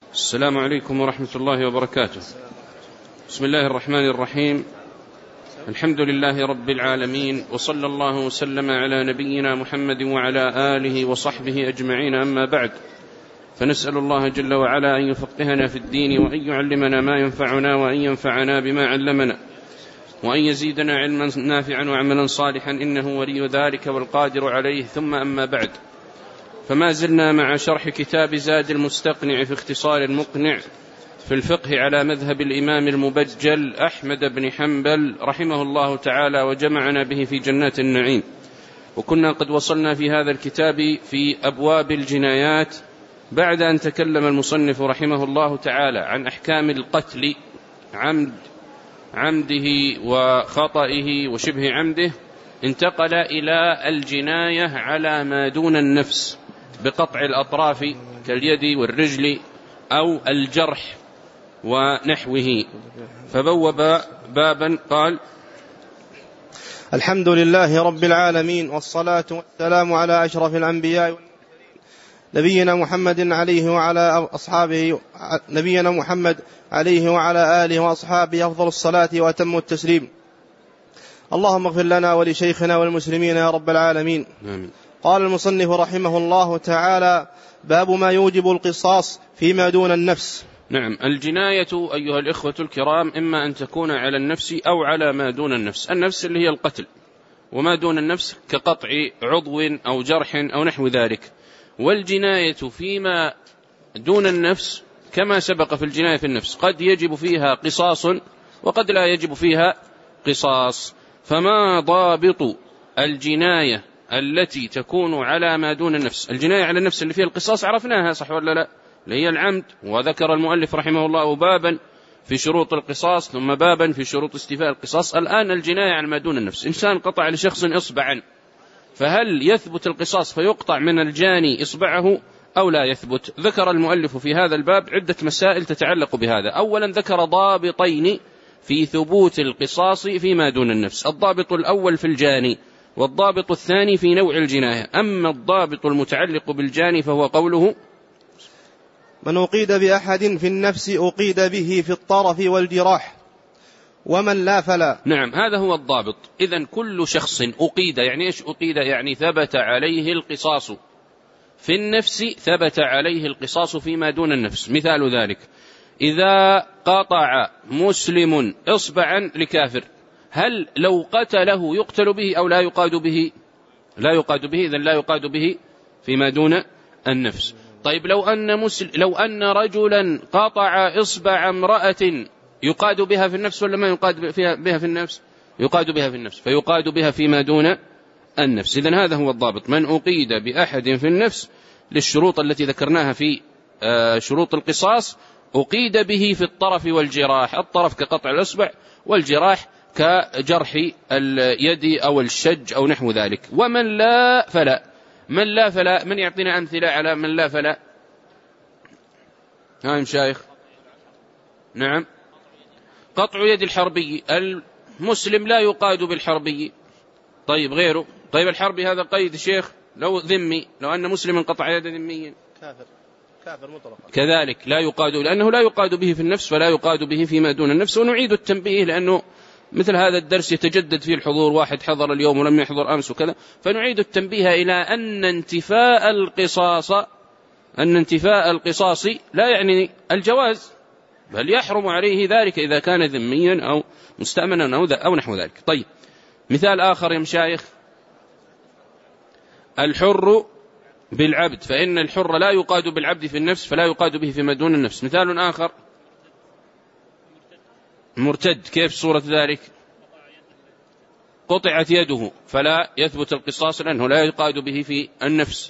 السلام عليكم ورحمة الله وبركاته. بسم الله الرحمن الرحيم. الحمد لله رب العالمين، وصلى الله وسلم على نبينا محمد وعلى آله وصحبه أجمعين، أما بعد، فنسأل الله جل وعلا أن يفقهنا في الدين، وأن يعلمنا ما ينفعنا، وأن ينفعنا بما علمنا، وأن يزيدنا علما نافعا وعملا صالحا، إنه ولي ذلك والقادر عليه. ثم أما بعد، فما زلنا مع شرح كتاب زاد المستقنع في اختصار المقنع في الفقه على مذهب الإمام المبجل أحمد بن حنبل رحمه الله تعالى، وجمعنا به في جنات النعيم. وكنا قد وصلنا في هذا الكتاب في أبواب الجنايات بعد أن تكلم المصنف رحمه الله تعالى عن أحكام القتل، عمده وخطئه وشبه عمده. انتقل إلى الجناية على ما دون النفس بقطع الأطراف كاليد والرجل أو الجرح ونحوه، فبوب بابا قال: الحمد لله رب العالمين، والصلاة والسلام على أشرف الأنبياء نبينا محمد عليه وعلى آله وأصحابه أفضل الصلاة وأتم التسليم. اللهم اغفر لنا ولشيخنا والمسلمين يا رب العالمين. آمين. قال المصنف رحمه الله تعالى: باب ما يوجب القصاص فيما دون النفس. نعم، الجناية أيها الإخوة الكرام إما أن تكون على النفس أو على ما دون النفس. النفس اللي هي القتل، وما دون النفس كقطع عضو أو جرح أو نحو ذلك. والجناية فيما دون النفس كما سبق في الجناية في النفس، قد يجب فيها قصاص وقد لا يجب فيها قصاص. فما ضابط الجناية التي تكون على ما دون النفس؟ الجناية على النفس اللي فيها القصاص عرفناها، صح ولا لا؟ اللي هي العمد، وذكر المؤلف رحمه الله بابا في شروط القصاص ثم بابا في شروط استيفاء القصاص. الآن الجناية على ما دون النفس، إنسان قطع لشخص إصبعا، فهل يثبت القصاص فيقطع من الجاني إصبعه أو لا يثبت؟ ذكر المؤلف في هذا الباب عدة مسائل تتعلق بهذا. أولا ذكر ضابطين في ثبوت القصاص فيما دون النفس: الضابط الأول في الجاني، والضابط الثاني في نوع الجناية. أما الضابط المتعلق بالجاني فهو قوله: من أقيد بأحد في النفس أقيد به في الطرف والجراح، ومن لا فلا. نعم، هذا هو الضابط. إذن كل شخص أقيد، يعني إيش أقيد؟ يعني ثبت عليه القصاص في النفس، ثبت عليه القصاص فيما دون النفس. مثال ذلك: إذا قطع مسلم إصبعا لكافر، هل لو قتله يقتل به أو لا يقاد به؟ لا يقاد به، إذن لا يقاد به فيما دون النفس. طيب لو أن رجلا قطع إصبع امرأة، يقاد بها في النفس ولا ما يقاد بها في النفس؟ يقاد بها في النفس، فيقاد بها فيما دون النفس. إذن هذا هو الضابط: من أقيد بأحد في النفس للشروط التي ذكرناها في شروط القصاص، أقيد به في الطرف والجراح. الطرف كقطع الإصبع، والجراح كجرح اليد أو الشج أو نحو ذلك. ومن لا فلا. من لا فلا، من يعطينا أمثلة على من لا فلا؟ ها مشايخ؟ نعم، قطع يد الحربي، المسلم لا يقاد بالحربي. طيب غيره؟ طيب الحربي هذا قيد شيخ، لو ذمي، لو أن مسلم قطع يد ذميا كافر مطلقا كذلك لا يقاد، لأنه لا يقاد به في النفس فلا يقاد به فيما دون النفس. ونعيد التنبيه لأنه مثل هذا الدرس يتجدد فيه الحضور، واحد حضر اليوم ولم يحضر أمس وكذا، فنعيد التنبيه إلى أن انتفاء القصاص لا يعني الجواز، بل يحرم عليه ذلك إذا كان ذميا أو مستأمنا أو نحو ذلك. طيب مثال آخر يا مشايخ: الحر بالعبد، فإن الحر لا يقاد بالعبد في النفس فلا يقاد به فيما دون النفس. مثال آخر: مرتد، كيف صورة ذلك؟ قطعت يده فلا يثبت القصاص لأنه لا يقاد به في النفس.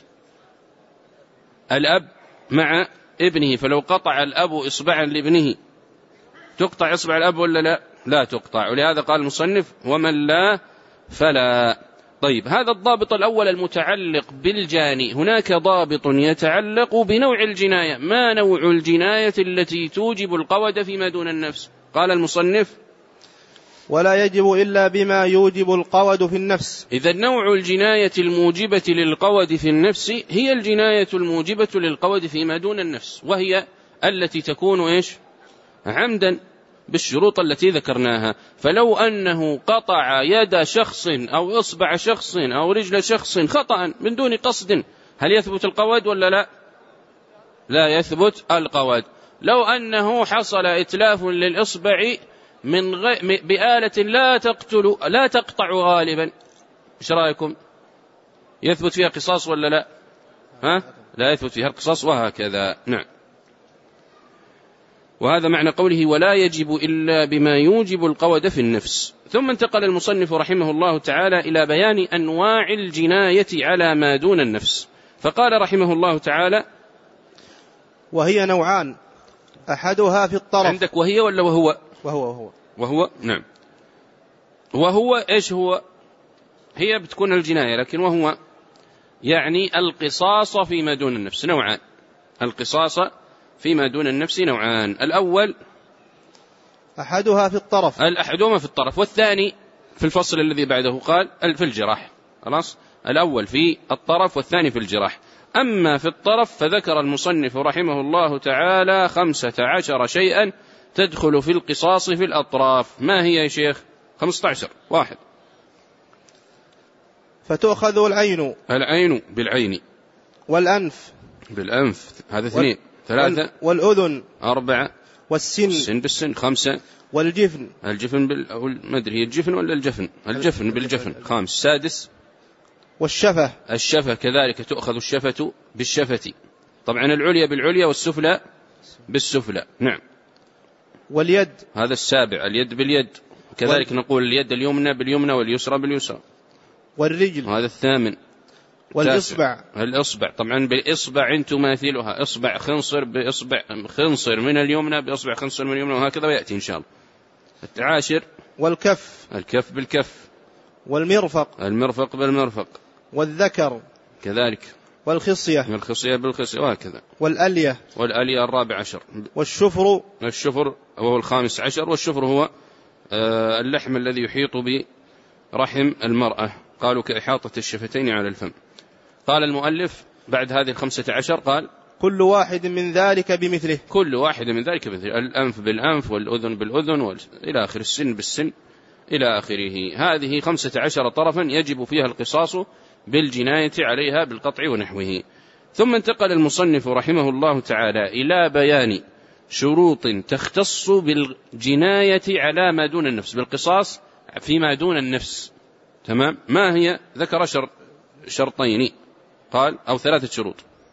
الأب مع ابنه، فلو قطع الأب إصبعا لابنه تقطع إصبع الأب ولا لا؟ لا تقطع. ولهذا قال المصنف: ومن لا فلا. طيب هذا الضابط الأول المتعلق بالجاني. هناك ضابط يتعلق بنوع الجناية. ما نوع الجناية التي توجب القود فيما دون النفس؟ قال المصنف: ولا يجب إلا بما يوجب القود في النفس. إذا نوع الجناية الموجبة للقود في النفس هي الجناية الموجبة للقود فيما دون النفس، وهي التي تكون إيش عمدا بالشروط التي ذكرناها. فلو أنه قطع يد شخص أو إصبع شخص أو رجل شخص خطأ من دون قصد، هل يثبت القود ولا لا؟ لا يثبت القود. لو أنه حصل إتلاف للإصبع بآلة لا تقطع غالبا، إيش رأيكم؟ يثبت فيها قصاص ولا لا؟ لا يثبت فيها القصاص، وهكذا. نعم. وهذا معنى قوله ولا يجب إلا بما يوجب القود في النفس. ثم انتقل المصنف رحمه الله تعالى إلى بيان أنواع الجناية على ما دون النفس، فقال رحمه الله تعالى وهي نوعان، أحدها في الطرف. عندك وهي ولا وهو؟ وهو. نعم. وهو إيش هو؟ هي بتكون الجناية، لكن وهو يعني القصاص فيما دون النفس نوعان. القصاص فيما دون النفس نوعان. الأول أحدها في الطرف، الأحدهما في الطرف، والثاني في الفصل الذي بعده قال في الجراح. خلاص، الأول في الطرف والثاني في الجراح. أما في الطرف فذكر المصنف رحمه الله تعالى 15 شيئا تدخل في القصاص في الأطراف. ما هي يا شيخ؟ 15. 1. فتؤخذ العين بالعين، والأنف بالأنف، هذا 2. 3. والأذن 4. والسن بالسن 5. والجفن، الجفن ما أدري هي الجفن ولا الجفن بالجفن 5. 6. الشفة كذلك تؤخذ الشفة بالشفة، طبعا العليا بالعليا والسفلى بالسفلى. نعم. واليد، هذا 7. اليد باليد كذلك نقول اليد اليمنى باليمنى واليسرى باليسرى. والرجل، هذا 8. والإصبع، الإصبع طبعا بإصبع تماثلها، إصبع خنصر بإصبع خنصر من اليمنى بإصبع خنصر من اليمنى، وهكذا ويأتي إن شاء الله. 10. والكف، الكف بالكف. والمرفق، المرفق بالمرفق. والذكر كذلك. والخصية بالخصية، وهكذا. والألية 14. والشفر وهو 15. والشفر هو اللحم الذي يحيط برحم المرأة، قالوا كإحاطة الشفتين على الفم. قال المؤلف بعد هذه 15 قال كل واحد من ذلك بمثله. كل واحد من ذلك بمثله، الأنف بالأنف والأذن بالأذن إلى آخر، السن بالسن إلى آخره. هذه 15 طرفا يجب فيها القصاص بالجناية عليها بالقطع ونحوه. ثم انتقل المصنف رحمه الله تعالى إلى بيان شروط تختص بالجناية على ما دون النفس، بالقصاص فيما دون النفس. تمام. ما هي؟ ذكر شرطين قال أو 3 شروط.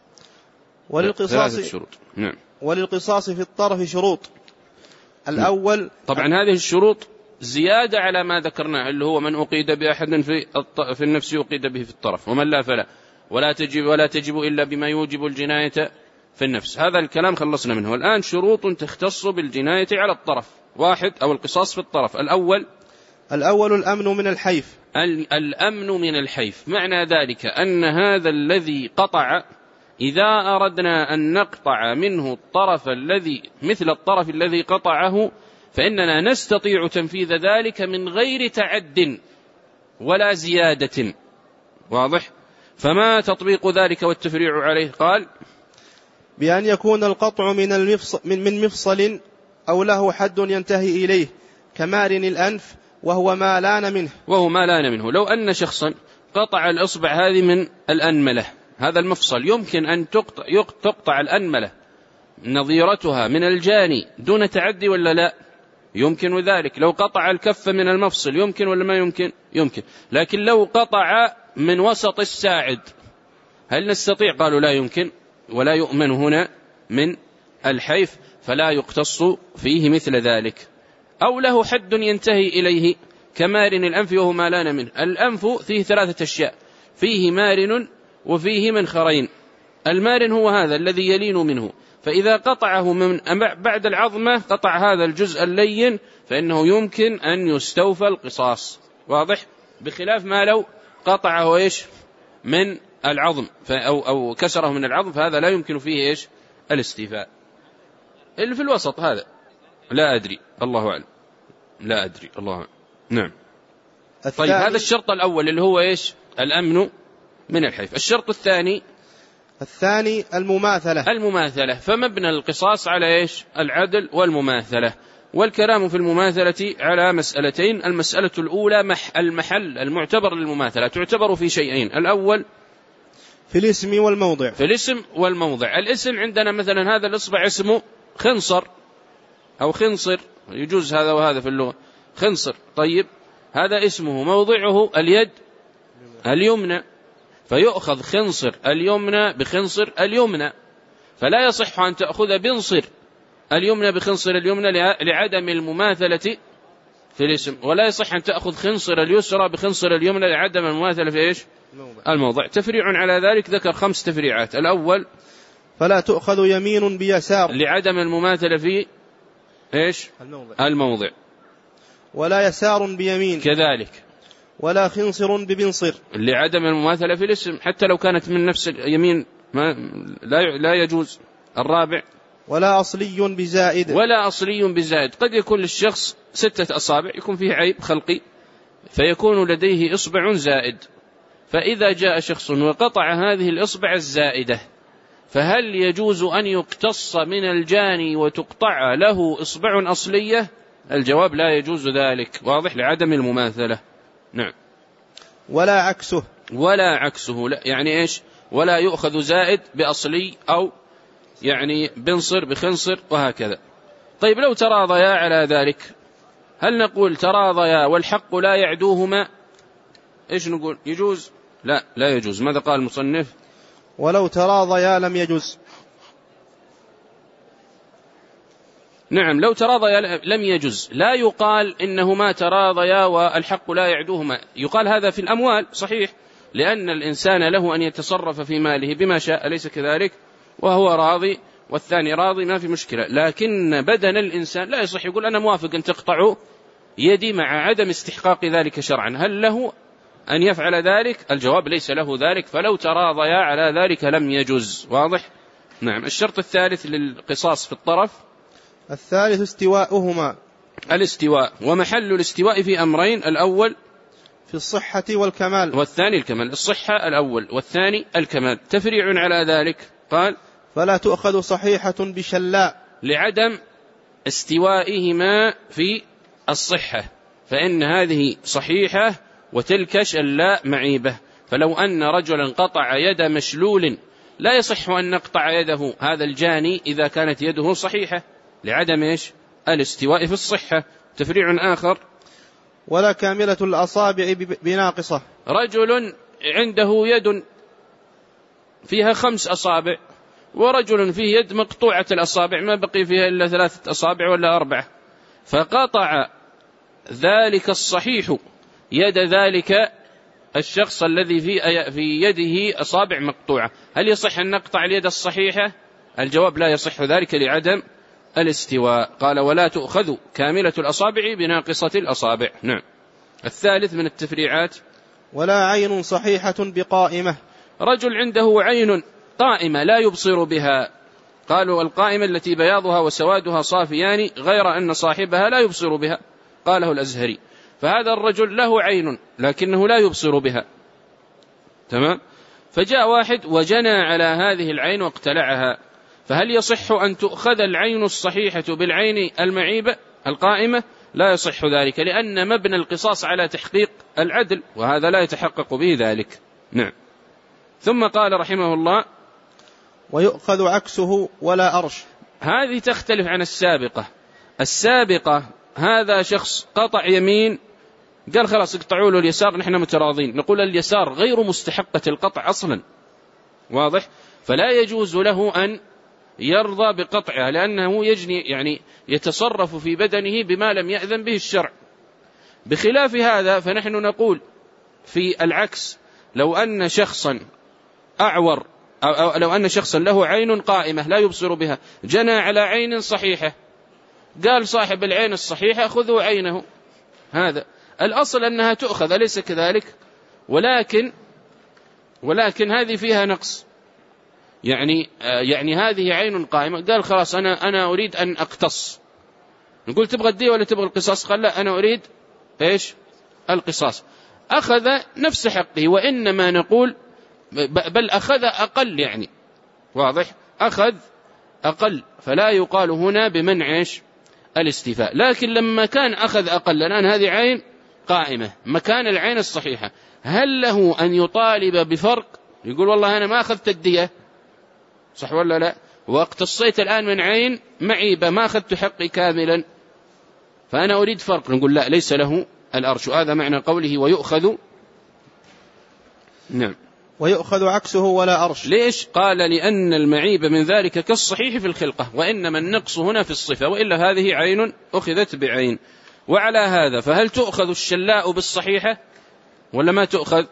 وللقصاص 3 شروط. نعم. وللقصاص في الطرف شروط. الأول طبعا هذه الشروط زيادة على ما ذكرنا، اللي هو من أقيد بأحد في النفس يقيد به في الطرف، ومن لا فلا، ولا تجب إلا بما يوجب الجناية في النفس. هذا الكلام خلصنا منه. الآن شروط تختص بالجناية على الطرف. 1 أو القصاص في الطرف. الأول الأمن من الحيف. الأمن من الحيف، معنى ذلك أن هذا الذي قطع إذا أردنا أن نقطع منه الطرف الذي مثل الطرف الذي قطعه فإننا نستطيع تنفيذ ذلك من غير تعد ولا زيادة. واضح؟ فما تطبيق ذلك والتفريع عليه؟ قال بأن يكون القطع من مفصل أو له حد ينتهي إليه كمارن الأنف وهو ما لان منه. لو أن شخصا قطع الإصبع هذه من الأنملة، هذا المفصل، يمكن أن تقطع الأنملة نظيرتها من الجاني دون تعدي ولا لا؟ يمكن ذلك. لو قطع الكف من المفصل يمكن ولا ما يمكن؟ يمكن. لكن لو قطع من وسط الساعد هل نستطيع؟ قالوا لا يمكن، ولا يؤمن هنا من الحيف، فلا يقتص فيه مثل ذلك. أو له حد ينتهي إليه كمارن الأنف وهو ما لان منه. الأنف فيه 3 أشياء، فيه مارن وفيه منخرين. المارن هو هذا الذي يلين منه، فإذا قطعه من بعد العظمة قطع هذا الجزء اللين فإنه يمكن أن يستوفى القصاص. واضح؟ بخلاف ما لو قطعه من العظم أو كسره من العظم، فهذا لا يمكن فيه الاستيفاء. اللي في الوسط هذا لا أدري، الله أعلم، لا أدري، الله أعلم. نعم. طيب، هذا الشرط الأول اللي هو الأمن من الحيف. الشرط الثاني الثاني المماثلة. فمبنى القصاص على إيش؟ العدل والمماثلة. والكلام في المماثلة على مسألتين. المسألة الأولى المحل المعتبر للمماثلة تعتبر في شيئين. الأول في الاسم والموضع. في الاسم والموضع. الاسم عندنا مثلا هذا الإصبع اسمه خنصر أو خنصر، يجوز هذا وهذا في اللغة، خنصر. طيب هذا اسمه، موضعه اليد اليمنى، فيؤخذ خنصر اليمنى بخنصر اليمنى، فلا يصح أن تأخذ بنصر اليمنى بخنصر اليمنى لعدم المماثلة في الاسم، ولا يصح أن تأخذ خنصر اليسرى بخنصر اليمنى لعدم المماثلة في إيش؟ الموضع. تفريع على ذلك ذكر 5 تفريعات. الأول فلا تؤخذ يمين بيسار لعدم المماثلة في إيش؟ الموضع. ولا يسار بيمين كذلك. ولا خنصر ببنصر لعدم المماثلة في الاسم حتى لو كانت من نفس اليمين لا يجوز. الرابع ولا أصلي بزائد. ولا أصلي بزائد. قد يكون للشخص 6 أصابع، يكون فيه عيب خلقي فيكون لديه إصبع زائد، فإذا جاء شخص وقطع هذه الإصبع الزائدة فهل يجوز أن يقتص من الجاني وتقطع له إصبع أصلية؟ الجواب لا يجوز ذلك، واضح، لعدم المماثلة. نعم. ولا عكسه. ولا عكسه، لا يعني إيش؟ ولا يؤخذ زائد بأصلي أو يعني بنصر بخنصر وهكذا. طيب لو تراضيا على ذلك، هل نقول تراضيا والحق لا يعدوهما؟ إيش نقول؟ يجوز؟ لا يجوز. ماذا قال المصنف؟ ولو تراضيا لم يجوز. نعم، لو تراضيا لم يجوز. لا يقال إنهما تراضيا والحق لا يعدوهما، يقال هذا في الأموال صحيح، لأن الإنسان له أن يتصرف في ماله بما شاء، أليس كذلك؟ وهو راضي والثاني راضي، ما في مشكلة. لكن بدن الإنسان لا يصح يقول أنا موافق أن تقطعوا يدي مع عدم استحقاق ذلك شرعا. هل له أن يفعل ذلك؟ الجواب ليس له ذلك، فلو تراضيا على ذلك لم يجوز. واضح؟ نعم. الشرط الثالث للقصاص في الطرف. الثالث استواؤهما. الاستواء. ومحل الاستواء في أمرين: الأول في الصحة والكمال، والثاني الكمال. الصحة الأول والثاني الكمال. تفريع على ذلك قال فلا تؤخذ صحيحة بشلاء لعدم استوائهما في الصحة، فإن هذه صحيحة وتلك شلاء معيبة. فلو أن رجلا قطع يد مشلول لا يصح أن نقطع يده هذا الجاني إذا كانت يده صحيحة لعدم إيش؟ الاستواء في الصحة. تفريع آخر ولا كاملة الأصابع بناقصة. رجل عنده يد فيها 5 أصابع ورجل فيه يد مقطوعة الأصابع ما بقي فيها إلا 3 أصابع ولا 4، فقطع ذلك الصحيح يد ذلك الشخص الذي في يده أصابع مقطوعة، هل يصح أن نقطع اليد الصحيحة؟ الجواب لا يصح ذلك لعدم الاستواء. قال ولا تؤخذ كاملة الأصابع بناقصة الأصابع. نعم. الثالث من التفريعات ولا عين صحيحة بقائمة. رجل عنده عين قائمة لا يبصر بها، قالوا القائمة التي بياضها وسوادها صافيان غير أن صاحبها لا يبصر بها، قاله الأزهري. فهذا الرجل له عين لكنه لا يبصر بها، تمام؟ فجاء واحد وجنى على هذه العين واقتلعها، فهل يصح أن تؤخذ العين الصحيحة بالعين المعيبة القائمة؟ لا يصح ذلك، لأن مبنى القصاص على تحقيق العدل، وهذا لا يتحقق به ذلك. نعم. ثم قال رحمه الله ويؤخذ عكسه ولا أرش. هذه تختلف عن السابقة هذا شخص قطع يمين قال خلاص اقطعوا له اليسار نحن متراضين، نقول اليسار غير مستحقة القطع أصلا، واضح؟ فلا يجوز له أن يرضى بقطعها لأنه يجني يعني يتصرف في بدنه بما لم يأذن به الشرع. بخلاف هذا فنحن نقول في العكس، لو أن شخصا أعور أو لو أن شخصا له عين قائمة لا يبصر بها جنى على عين صحيحة، قال صاحب العين الصحيحة خذوا عينه، هذا الأصل أنها تؤخذ أليس كذلك؟ ولكن هذه فيها نقص، يعني هذه عين قائمة، قال خلاص أنا أريد أن أقتص. نقول تبغى الدية ولا تبغى القصاص؟ قال لا أنا أريد إيش؟ القصاص. أخذ نفس حقه، وإنما نقول بل أخذ أقل، يعني واضح؟ أخذ أقل، فلا يقال هنا بمنع الاستيفاء. لكن لما كان أخذ أقل، الآن هذه عين قائمة مكان العين الصحيحة، هل له أن يطالب بفرق؟ يقول والله أنا ما أخذت الدية، صح ولا لا؟ واقتصيت الآن من عين معيبة ما أخذت حقي كاملا، فأنا أريد فرق. نقول لا، ليس له الأرش. هذا معنى قوله ويؤخذ. نعم، ويؤخذ عكسه ولا أرش. ليش؟ قال لأن المعيب من ذلك كالصحيح في الخلقة، وإنما النقص هنا في الصفة، وإلا هذه عين أخذت بعين. وعلى هذا فهل تؤخذ الشلاء بالصحيحة ولا ما تؤخذ؟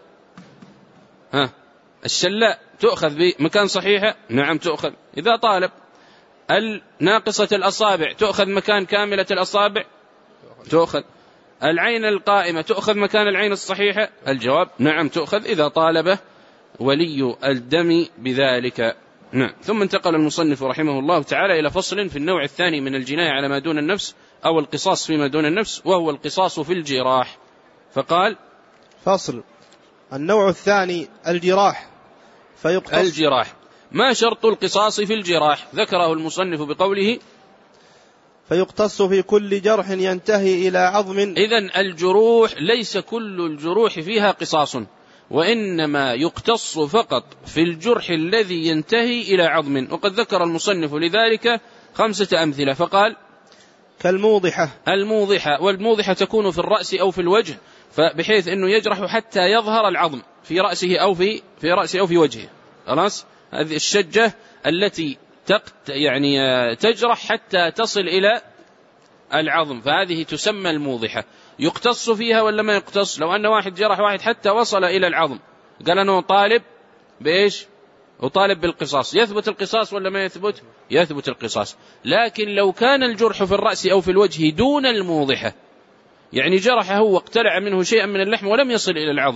الشلاء تؤخذ بمكان صحيحة؟ نعم تؤخذ. إذا طالب الناقصة الأصابع تؤخذ مكان كاملة الأصابع؟ تؤخذ. العين القائمة تؤخذ مكان العين الصحيحة؟ الجواب نعم تؤخذ إذا طالب ولي الدم بذلك. نعم. ثم انتقل المصنف رحمه الله تعالى إلى فصل في النوع الثاني من الجناية على ما دون النفس أو القصاص فيما دون النفس، وهو القصاص في الجراح. فقال: فصل. النوع الثاني الجراح، فيقتص. الجراح، ما شرط القصاص في الجراح؟ ذكره المصنف بقوله: فيقتص في كل جرح ينتهي إلى عظم. إذن الجروح ليس كل الجروح فيها قصاص، وإنما يقتص فقط في الجرح الذي ينتهي إلى عظم. وقد ذكر المصنف لذلك 5 أمثلة، فقال: كالموضحة. الموضحة، والموضحة تكون في الرأس أو في الوجه، فبحيث أنه يجرح حتى يظهر العظم في رأسه أو في رأسه أو في وجهه. خلاص، هذه الشجة التي تجرح حتى تصل إلى العظم، فهذه تسمى الموضحة. يقتص فيها ولا ما يقتص؟ لو أن واحد جرح واحد حتى وصل إلى العظم، قال أنه طالب بإيش؟ وطالب بالقصاص، يثبت القصاص ولا ما يثبت؟ يثبت القصاص. لكن لو كان الجرح في الرأس أو في الوجه دون الموضحة، يعني جرحه واقتلع منه شيئا من اللحم ولم يصل إلى العظم،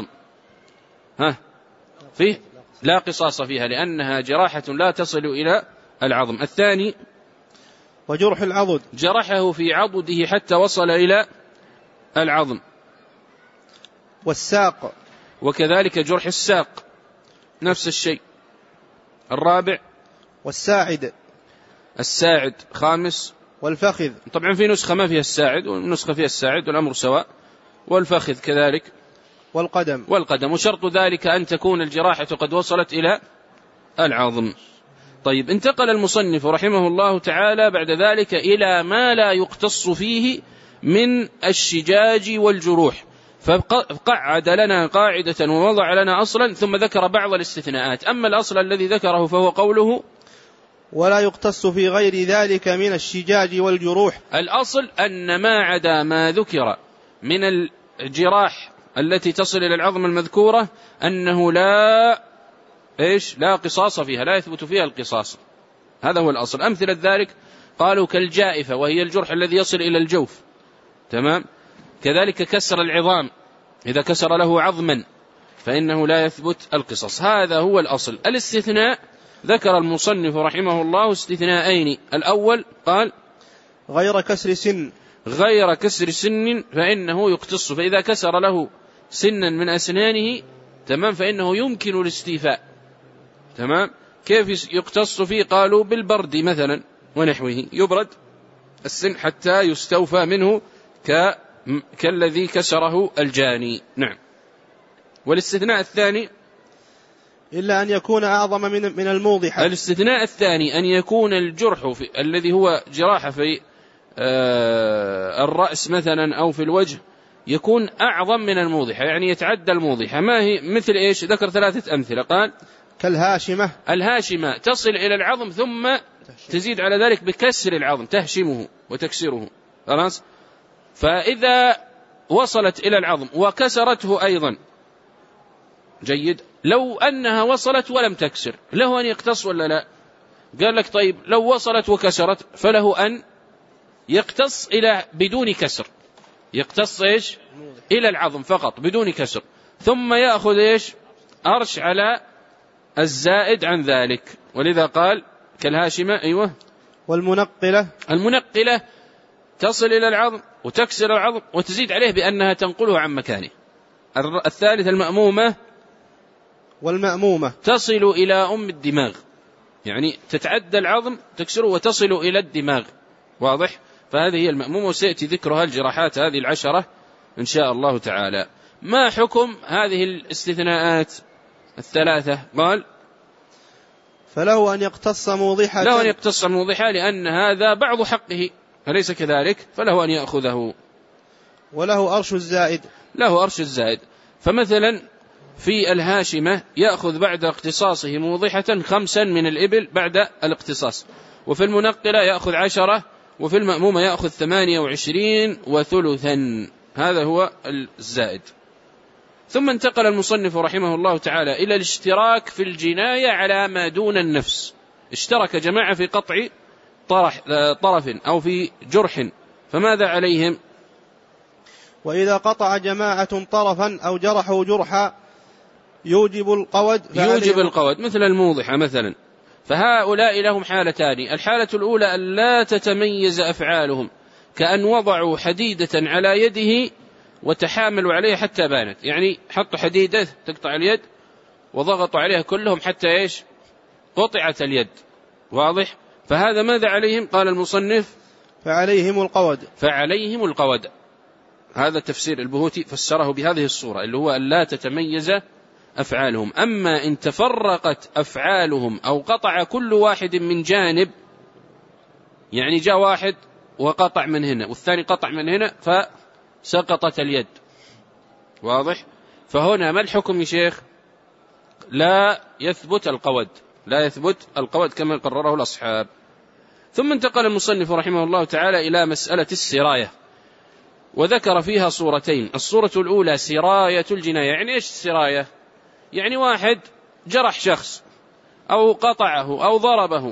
فيه لا قصاص فيها، لأنها جراحة لا تصل إلى العظم. الثاني: وجرح العضد، جرحه في عضده حتى وصل إلى العظم. والساق، وكذلك جرح الساق نفس الشيء. الرابع: والساعد. الساعد 5. والفخذ، طبعا في نسخة ما فيها الساعد ونسخة فيها الساعد والأمر سواء. والفخذ كذلك. والقدم. وشرط ذلك أن تكون الجراحة قد وصلت إلى العظم. طيب، انتقل المصنف رحمه الله تعالى بعد ذلك إلى ما لا يقتص فيه من الشجاج والجروح، فقعد لنا قاعدة ووضع لنا أصلا، ثم ذكر بعض الاستثناءات. أما الأصل الذي ذكره فهو قوله: ولا يقتص في غير ذلك من الشجاج والجروح. الأصل أن ما عدا ما ذكر من الجراح التي تصل إلى العظم المذكورة أنه لا قصاص فيها، لا يثبت فيها القصاص. هذا هو الأصل. أمثلة ذلك قالوا كالجائفة، وهي الجرح الذي يصل إلى الجوف، تمام. كذلك كسر العظام، إذا كسر له عظما فإنه لا يثبت القصاص. هذا هو الأصل. الاستثناء ذكر المصنف رحمه الله استثناءين. الأول قال: غير كسر سن. غير كسر سن فإنه يقتص، فإذا كسر له سنا من أسنانه، تمام، فإنه يمكن الاستيفاء، تمام. كيف يقتص فيه؟ قالوا بالبرد مثلا ونحوه، يبرد السن حتى يستوفى منه كالذي كسره الجاني. نعم. والاستثناء الثاني: إلا أن يكون أعظم من الموضحة. الاستثناء الثاني أن يكون الجرح الذي هو جراحة في الرأس مثلا أو في الوجه يكون أعظم من الموضحة، يعني يتعدى الموضحة. ما هي؟ مثل إيش؟ ذكر 3 أمثلة. قال: كالهاشمة. الهاشمة تصل إلى العظم ثم تزيد على ذلك بكسر العظم، تهشمه وتكسره. خلاص. فإذا وصلت إلى العظم وكسرته أيضا، جيد. لو أنها وصلت ولم تكسر، له أن يقتص ولا لا؟ قال لك: طيب، لو وصلت وكسرت فله أن يقتص بدون كسر، يقتص إلى العظم فقط بدون كسر، ثم يأخذ أرش على الزائد عن ذلك. ولذا قال: كالهاشمة. أيوة. والمنقلة. المنقلة تصل إلى العظم وتكسر العظم وتزيد عليه بأنها تنقله عن مكانه. الثالث المأمومة. والمأمومة تصل إلى الدماغ، يعني تتعدى العظم تكسره وتصل إلى الدماغ. واضح؟ فهذه هي المأمومة، وسيأتي ذكرها الجراحات هذه 10 إن شاء الله تعالى. ما حكم هذه الاستثناءات 3؟ قال فله أن يقتص موضحة، له أن يقتص موضحة لأن هذا بعض حقه، أليس كذلك؟ فله أن يأخذه. وله أرش الزائد، له أرش الزائد. فمثلا في الهاشمة يأخذ بعد اقتصاصه موضحة 5 من الإبل بعد الاقتصاص، وفي المنقلة يأخذ 10، وفي المأمومة يأخذ 28 وثلثا. هذا هو الزائد. ثم انتقل المصنف رحمه الله تعالى إلى الاشتراك في الجناية على ما دون النفس. اشترك جماعة في قطع طرف أو في جرح، فماذا عليهم؟ وإذا قطع جماعة طرفا أو جرحوا جرحا يوجب القود، مثل الموضحة مثلا. فهؤلاء لهم حالتان: الحالة الأولى أن لا تتميز أفعالهم، كأن وضعوا حديدة على يده وتحاملوا عليها حتى بانت، يعني حطوا حديدة تقطع اليد وضغطوا عليها كلهم حتى إيش؟ قطعت اليد. واضح؟ فهذا ماذا عليهم؟ قال المصنف فعليهم القود. هذا تفسير البهوتي، فسره بهذه الصورة اللي هو أن لا تتميز أفعالهم. أما إن تفرقت أفعالهم أو قطع كل واحد من جانب، يعني جاء واحد وقطع من هنا والثاني قطع من هنا فسقطت اليد. واضح؟ فهنا ما الحكم يا شيخ؟ لا يثبت القود كما قرره الأصحاب. ثم انتقل المصنف رحمه الله تعالى إلى مسألة السراية، وذكر فيها صورتين. الصورة الأولى سراية الجناية. يعني إيش السراية؟ يعني واحد جرح شخص أو قطعه أو ضربه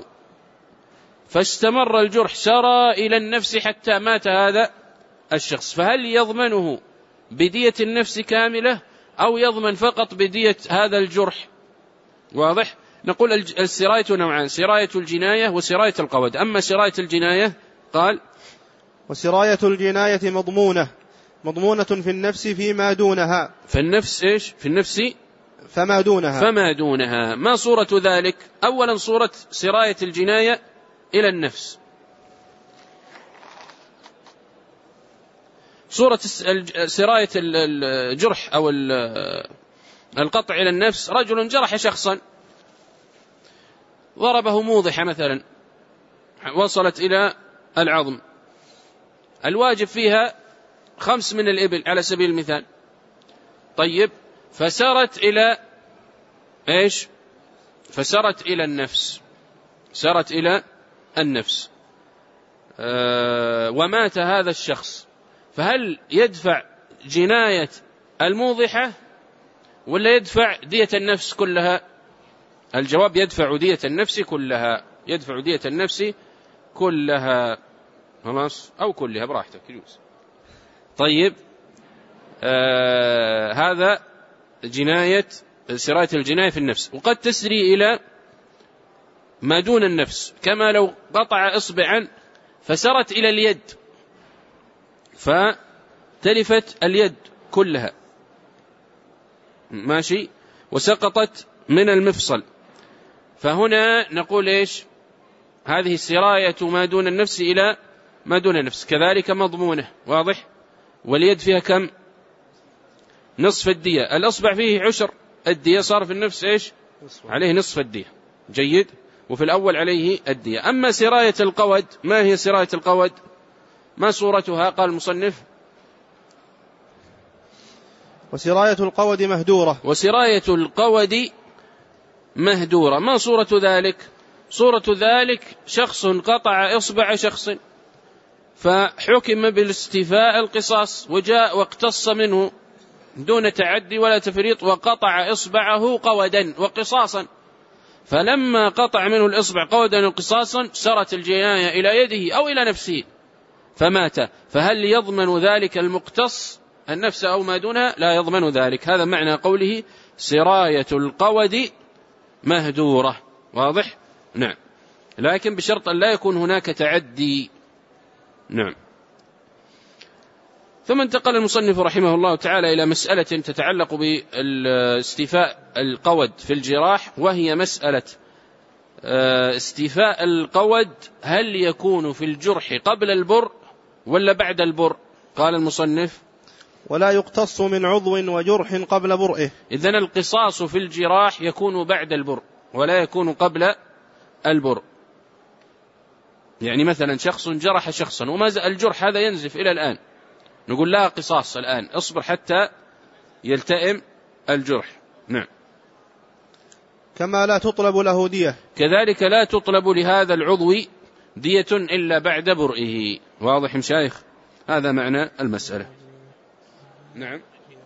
فاستمر الجرح، سرى إلى النفس حتى مات هذا الشخص، فهل يضمنه بدية النفس كاملة أو يضمن فقط بدية هذا الجرح؟ واضح؟ نقول السراية نوعان: سراية الجناية وسراية القود. أما سراية الجناية قال وسراية الجناية مضمونة في النفس فيما دونها. في النفس إيش؟ في النفس فما دونها. ما صورة ذلك؟ أولا صورة سراية الجناية إلى النفس. صورة سراية الجرح أو القطع إلى النفس: رجل جرح شخصا، ضربه موضحة مثلا وصلت إلى العظم، الواجب فيها 5 من الإبل على سبيل المثال. طيب، فسرت إلى إيش؟ فسرت إلى النفس، ومات هذا الشخص، فهل يدفع جناية الموضحة ولا يدفع دية النفس كلها؟ الجواب: يدفع دية النفس كلها. خلاص، أو كلها براحتك يجوز. طيب، هذا سراية الجناية في النفس. وقد تسري إلى ما دون النفس، كما لو قطع إصبعا فسرت إلى اليد فتلفت اليد كلها، ماشي، وسقطت من المفصل، فهنا نقول إيش؟ هذه سراية ما دون النفس إلى ما دون النفس، كذلك مضمونة. واضح؟ واليد فيها كم؟ نصف الدية. الأصبع فيه 10 الدية، صار في النفس إيش؟ عليه نصف الدية. جيد. وفي الأول عليه الدية. أما سراية القود، ما هي سراية القود؟ ما صورتها؟ قال المصنف وسراية القود مهدورة. ما صورة ذلك؟ صورة ذلك شخص قطع إصبع شخص فحكم بالاستيفاء القصاص، وجاء واقتص منه دون تعدي ولا تفريط وقطع إصبعه قودا وقصاصا، فلما قطع منه الإصبع قودا وقصاصا سرت الجناية إلى يده أو إلى نفسه فمات، فهل يضمن ذلك المقتص النفس أو ما دونها؟ لا يضمن ذلك. هذا معنى قوله سراية القود مهدورة. واضح؟ نعم، لكن بشرط أن لا يكون هناك تعدي. نعم. ثم انتقل المصنف رحمه الله تعالى إلى مسألة تتعلق باستيفاء القود في الجراح، وهي مسألة استيفاء القود هل يكون في الجرح قبل البر ولا بعد البر؟ قال المصنف ولا يقتص من عضو وجرح قبل برئه. إذن القصاص في الجراح يكون بعد البر ولا يكون قبل البر. يعني مثلا شخص جرح شخصا وما زال الجرح هذا ينزف إلى الآن، نقول لا قصاص الآن، اصبر حتى يلتئم الجرح. نعم. كما لا تطلب له دية، كذلك لا تطلب لهذا العضو دية إلا بعد برئه. واضح مشايخ؟ هذا معنى المسألة. نعم.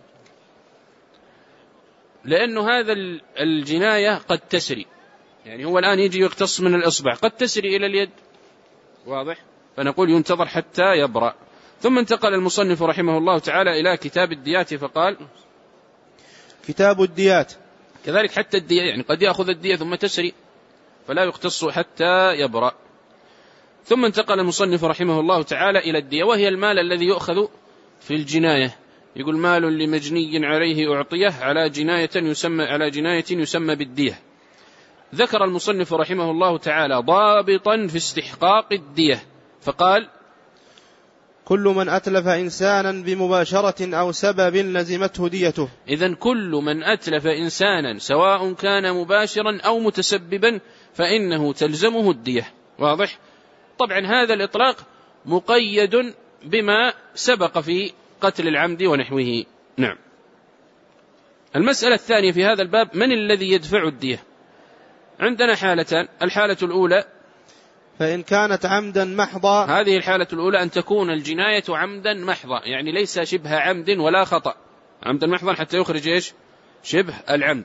لأنه هذا الجناية قد تسري، يعني هو الآن يجي يقتص من الإصبع، قد تسري إلى اليد. واضح؟ فنقول ينتظر حتى يبرأ. ثم انتقل المصنف رحمه الله تعالى إلى كتاب الديات فقال كتاب الديات. كذلك حتى الدية، يعني قد يأخذ الدية ثم تسري فلا يقتص حتى يبرأ. ثم انتقل المصنف رحمه الله تعالى إلى الدية، وهي المال الذي يؤخذ في الجناية. يقول مال لمجني عليه أعطيه على جناية يسمى بالدية. ذكر المصنف رحمه الله تعالى ضابطا في استحقاق الدية فقال كل من أتلف إنسانا بمباشرة أو سبب لزمته ديته. إذن كل من أتلف إنسانا سواء كان مباشرا أو متسببا فإنه تلزمه الدية. واضح؟ طبعا هذا الإطلاق مقيد بما سبق في قتل العمد ونحوه. نعم. المسألة الثانية في هذا الباب من الذي يدفع الدية؟ عندنا حالتان. الحالة الأولى فإن كانت عمدا محضا، هذه الحالة الأولى أن تكون الجناية عمدا محضا، يعني ليس شبه عمد ولا خطأ، عمدا محضا حتى يخرج إيش؟ شبه العمد.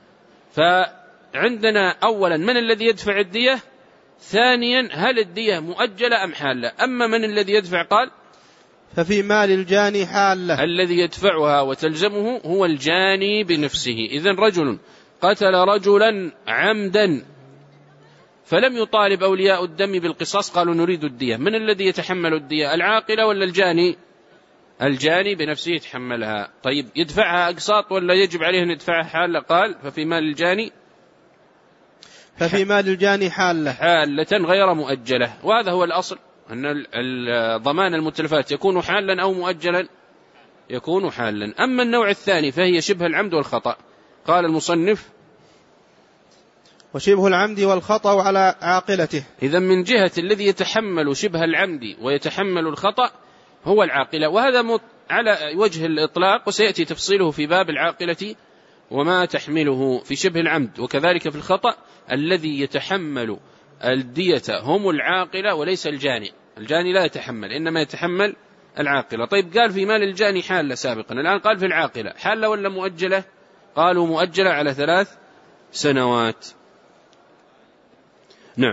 فعندنا أولا من الذي يدفع الدية، ثانيا هل الدية مؤجلة أم حالة. أما من الذي يدفع قال ففي مال الجاني حالة، الذي يدفعها وتلزمه هو الجاني بنفسه. إذن رجل قتل رجلا عمدا فلم يطالب أولياء الدم بالقصاص، قالوا نريد الدية، من الذي يتحمل الدية؟ العاقلة ولا الجاني؟ الجاني بنفسه يتحملها. طيب يدفعها أقساط ولا يجب عليه أن يدفعها حالة؟ قال ففي مال الجاني حالة غير مؤجلة. وهذا هو الأصل، أن ضمان المتلفات يكون حالا أو مؤجلا، يكون حالا. أما النوع الثاني فهي شبه العمد والخطأ. قال المصنف وشبه العمد والخطأ على عاقلته. إذا من جهة الذي يتحمل شبه العمد ويتحمل الخطأ هو العاقلة، وهذا على وجه الإطلاق، وسيأتي تفصيله في باب العاقلة وما تحمله في شبه العمد. وكذلك في الخطأ الذي يتحمل الدية هم العاقلة وليس الجاني. الجاني لا يتحمل، إنما يتحمل العاقلة. طيب قال في مال الجاني حالة سابقا، الآن قال في العاقلة حالة ولا مؤجلة؟ قالوا مؤجلة على 3 سنوات. نعم.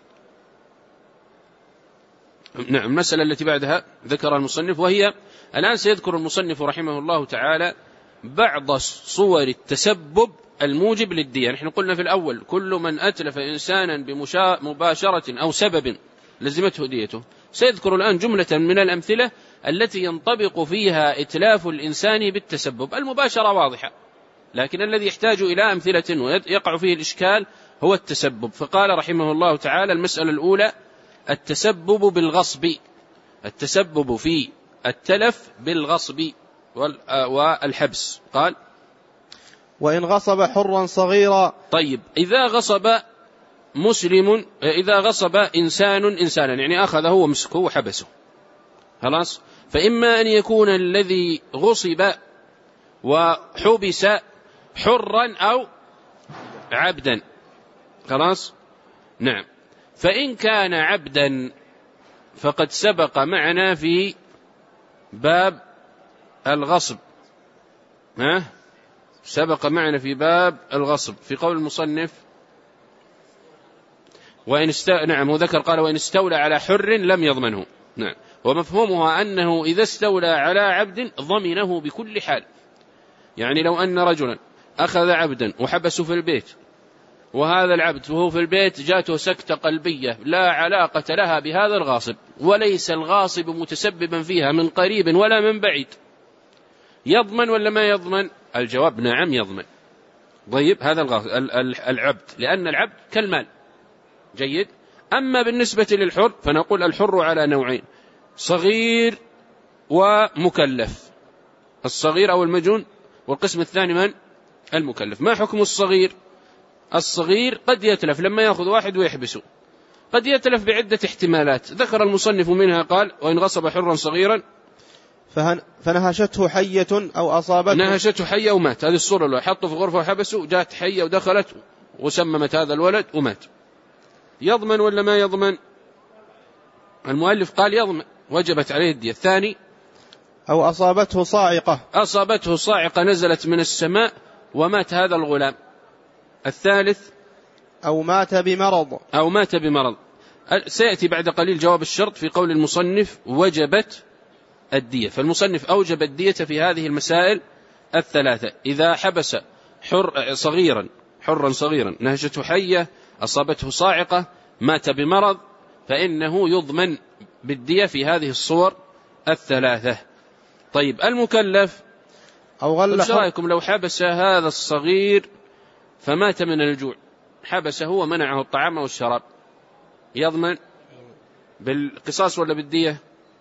المسألة التي بعدها ذكر المصنف، وهي الآن سيذكر المصنف رحمه الله تعالى بعض صور التسبب الموجب للدية. نحن قلنا في الأول كل من أتلف إنسانا بمباشرة أو سبب لزمته ديته. سيذكر الآن جملة من الأمثلة التي ينطبق فيها إتلاف الإنسان بالتسبب. المباشرة واضحة، لكن الذي يحتاج إلى أمثلة ويقع فيه الإشكال هو التسبب. فقال رحمه الله تعالى المسألة الأولى التسبب بالغصب، التسبب في التلف بالغصب والحبس. قال وإن غصب حرا صغيرا. طيب إذا غصب إنسانا يعني أخذه ومسكه وحبسه، خلاص، فإما أن يكون الذي غصب وحبس حرا أو عبدا، خلاص. نعم. فإن كان عبدا فقد سبق معنا في باب الغصب، سبق معنا في باب الغصب في قول المصنف نعم، وذكر قال وإن استولى على حر لم يضمنه. نعم. ومفهومها أنه إذا استولى على عبد ضمنه بكل حال. يعني لو أن رجلا أخذ عبدا وحبسه في البيت، وهذا العبد وهو في البيت جاته سكتة قلبية لا علاقة لها بهذا الغاصب، وليس الغاصب متسببا فيها من قريب ولا من بعيد، يضمن ولا ما يضمن؟ الجواب نعم يضمن. طيب هذا العبد، لأن العبد كالمال جيد. أما بالنسبة للحر فنقول الحر على نوعين: صغير ومكلف، الصغير أو المجنون، والقسم الثاني من؟ المكلف. ما حكم الصغير؟ الصغير قد يتلف لما يأخذ واحد ويحبسه، قد يتلف بعدة احتمالات ذكر المصنف منها، قال: وإن غصب حرا صغيرا فنهشته حية أو أصابته، نهشته حية ومات. هذه الصورة اللي حطه في غرفة وحبسه، جاءت حية ودخلت وسممت هذا الولد ومات، يضمن ولا ما يضمن؟ المؤلف قال يضمن، وجبت عليه الدية. الثاني: أو أصابته صاعقة، أصابته صاعقة نزلت من السماء ومات هذا الغلام. الثالث: أو مات بمرض، أو مات بمرض. سيأتي بعد قليل جواب الشرط في قول المصنف: وجبت الدية. فالمصنف أوجب الدية في هذه المسائل الثلاثة: إذا حبس حرا صغيرا، نهشته حية، أصابته صاعقة، مات بمرض، فإنه يضمن بالدية في هذه الصور الثلاثة. طيب المكلف، أو غل ايش رأيكم لو حبس هذا الصغير فمات من الجوع، حبسه ومنعه الطعام والشراب، يضمن بالقصاص ولا بالدية؟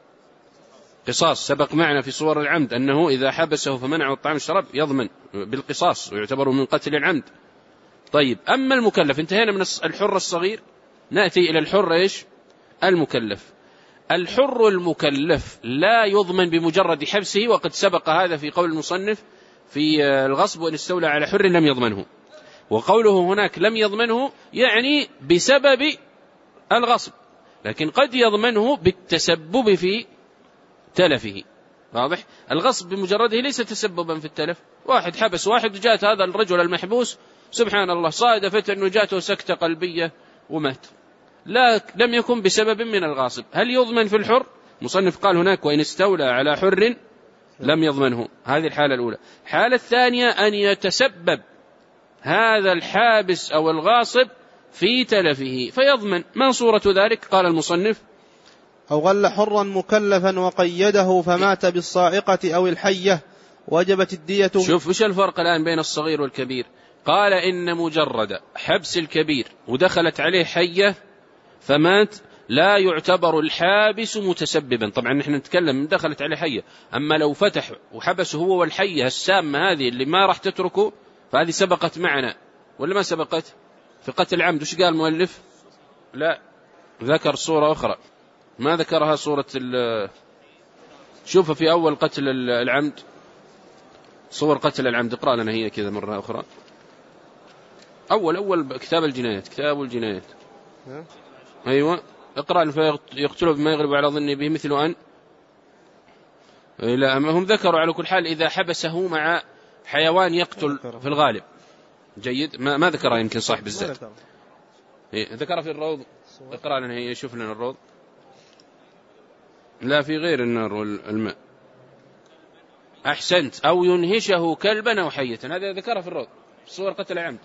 قصاص، سبق معنا في صور العمد أنه إذا حبسه فمنعه الطعام والشراب يضمن بالقصاص ويعتبر من قتل العمد. طيب أما المكلف، انتهينا من الحر الصغير، نأتي إلى الحر إيش؟ المكلف. الحر المكلف لا يضمن بمجرد حبسه، وقد سبق هذا في قول المصنف في الغصب: وإن استولى على حر لم يضمنه. وقوله هناك لم يضمنه يعني بسبب الغصب، لكن قد يضمنه بالتسبب في تلفه. واضح؟ الغصب بمجرده ليس تسببا في التلف. واحد حبس واحد وجاءت هذا الرجل المحبوس سبحان الله صادفت أنه جاءته سكتة قلبية ومات، لم يكن بسبب من الغاصب. هل يضمن في الحر؟ مصنف قال هناك: وإن استولى على حر لم يضمنه. هذه الحالة الأولى. الحالة الثانية أن يتسبب هذا الحابس أو الغاصب في تلفه فيضمن. ما صورة ذلك؟ قال المصنف: أو غل حرا مكلفا وقيده فمات بالصاعقة أو الحية وجبت الدية. شوف وش الفرق الآن بين الصغير والكبير؟ قال إن مجرد حبس الكبير ودخلت عليه حية فمات لا يعتبر الحابس متسببا. طبعا نحن نتكلم من دخلت عليه حية، أما لو فتح وحبسه هو والحية السامة هذه اللي ما راح تتركه فهذه سبقت معنا ولا ما سبقت في قتل العمد. وش قال المؤلف؟ لا، ذكر صورة أخرى ما ذكرها، صورة شوف في أول قتل العمد، صور قتل العمد، اقرأ لنا هي كذا مرة أخرى. أول كتاب الجنايات، كتاب الجنايات، أيوة اقرأ: فيقتله بما يغلب على ظنه به مثل أن لا. هم ذكروا على كل حال إذا حبسه مع حيوان يقتل في الغالب. جيد. ما ذكرها يمكن صاحب الزاد، ذكرها في الروض. اقرأ لنا هي، شوف لنا الروض. لا، في غير النار والماء. أحسنت. أو ينهشه كلبا أو حية، هذا ذكرها في الروض صور قتل عمد.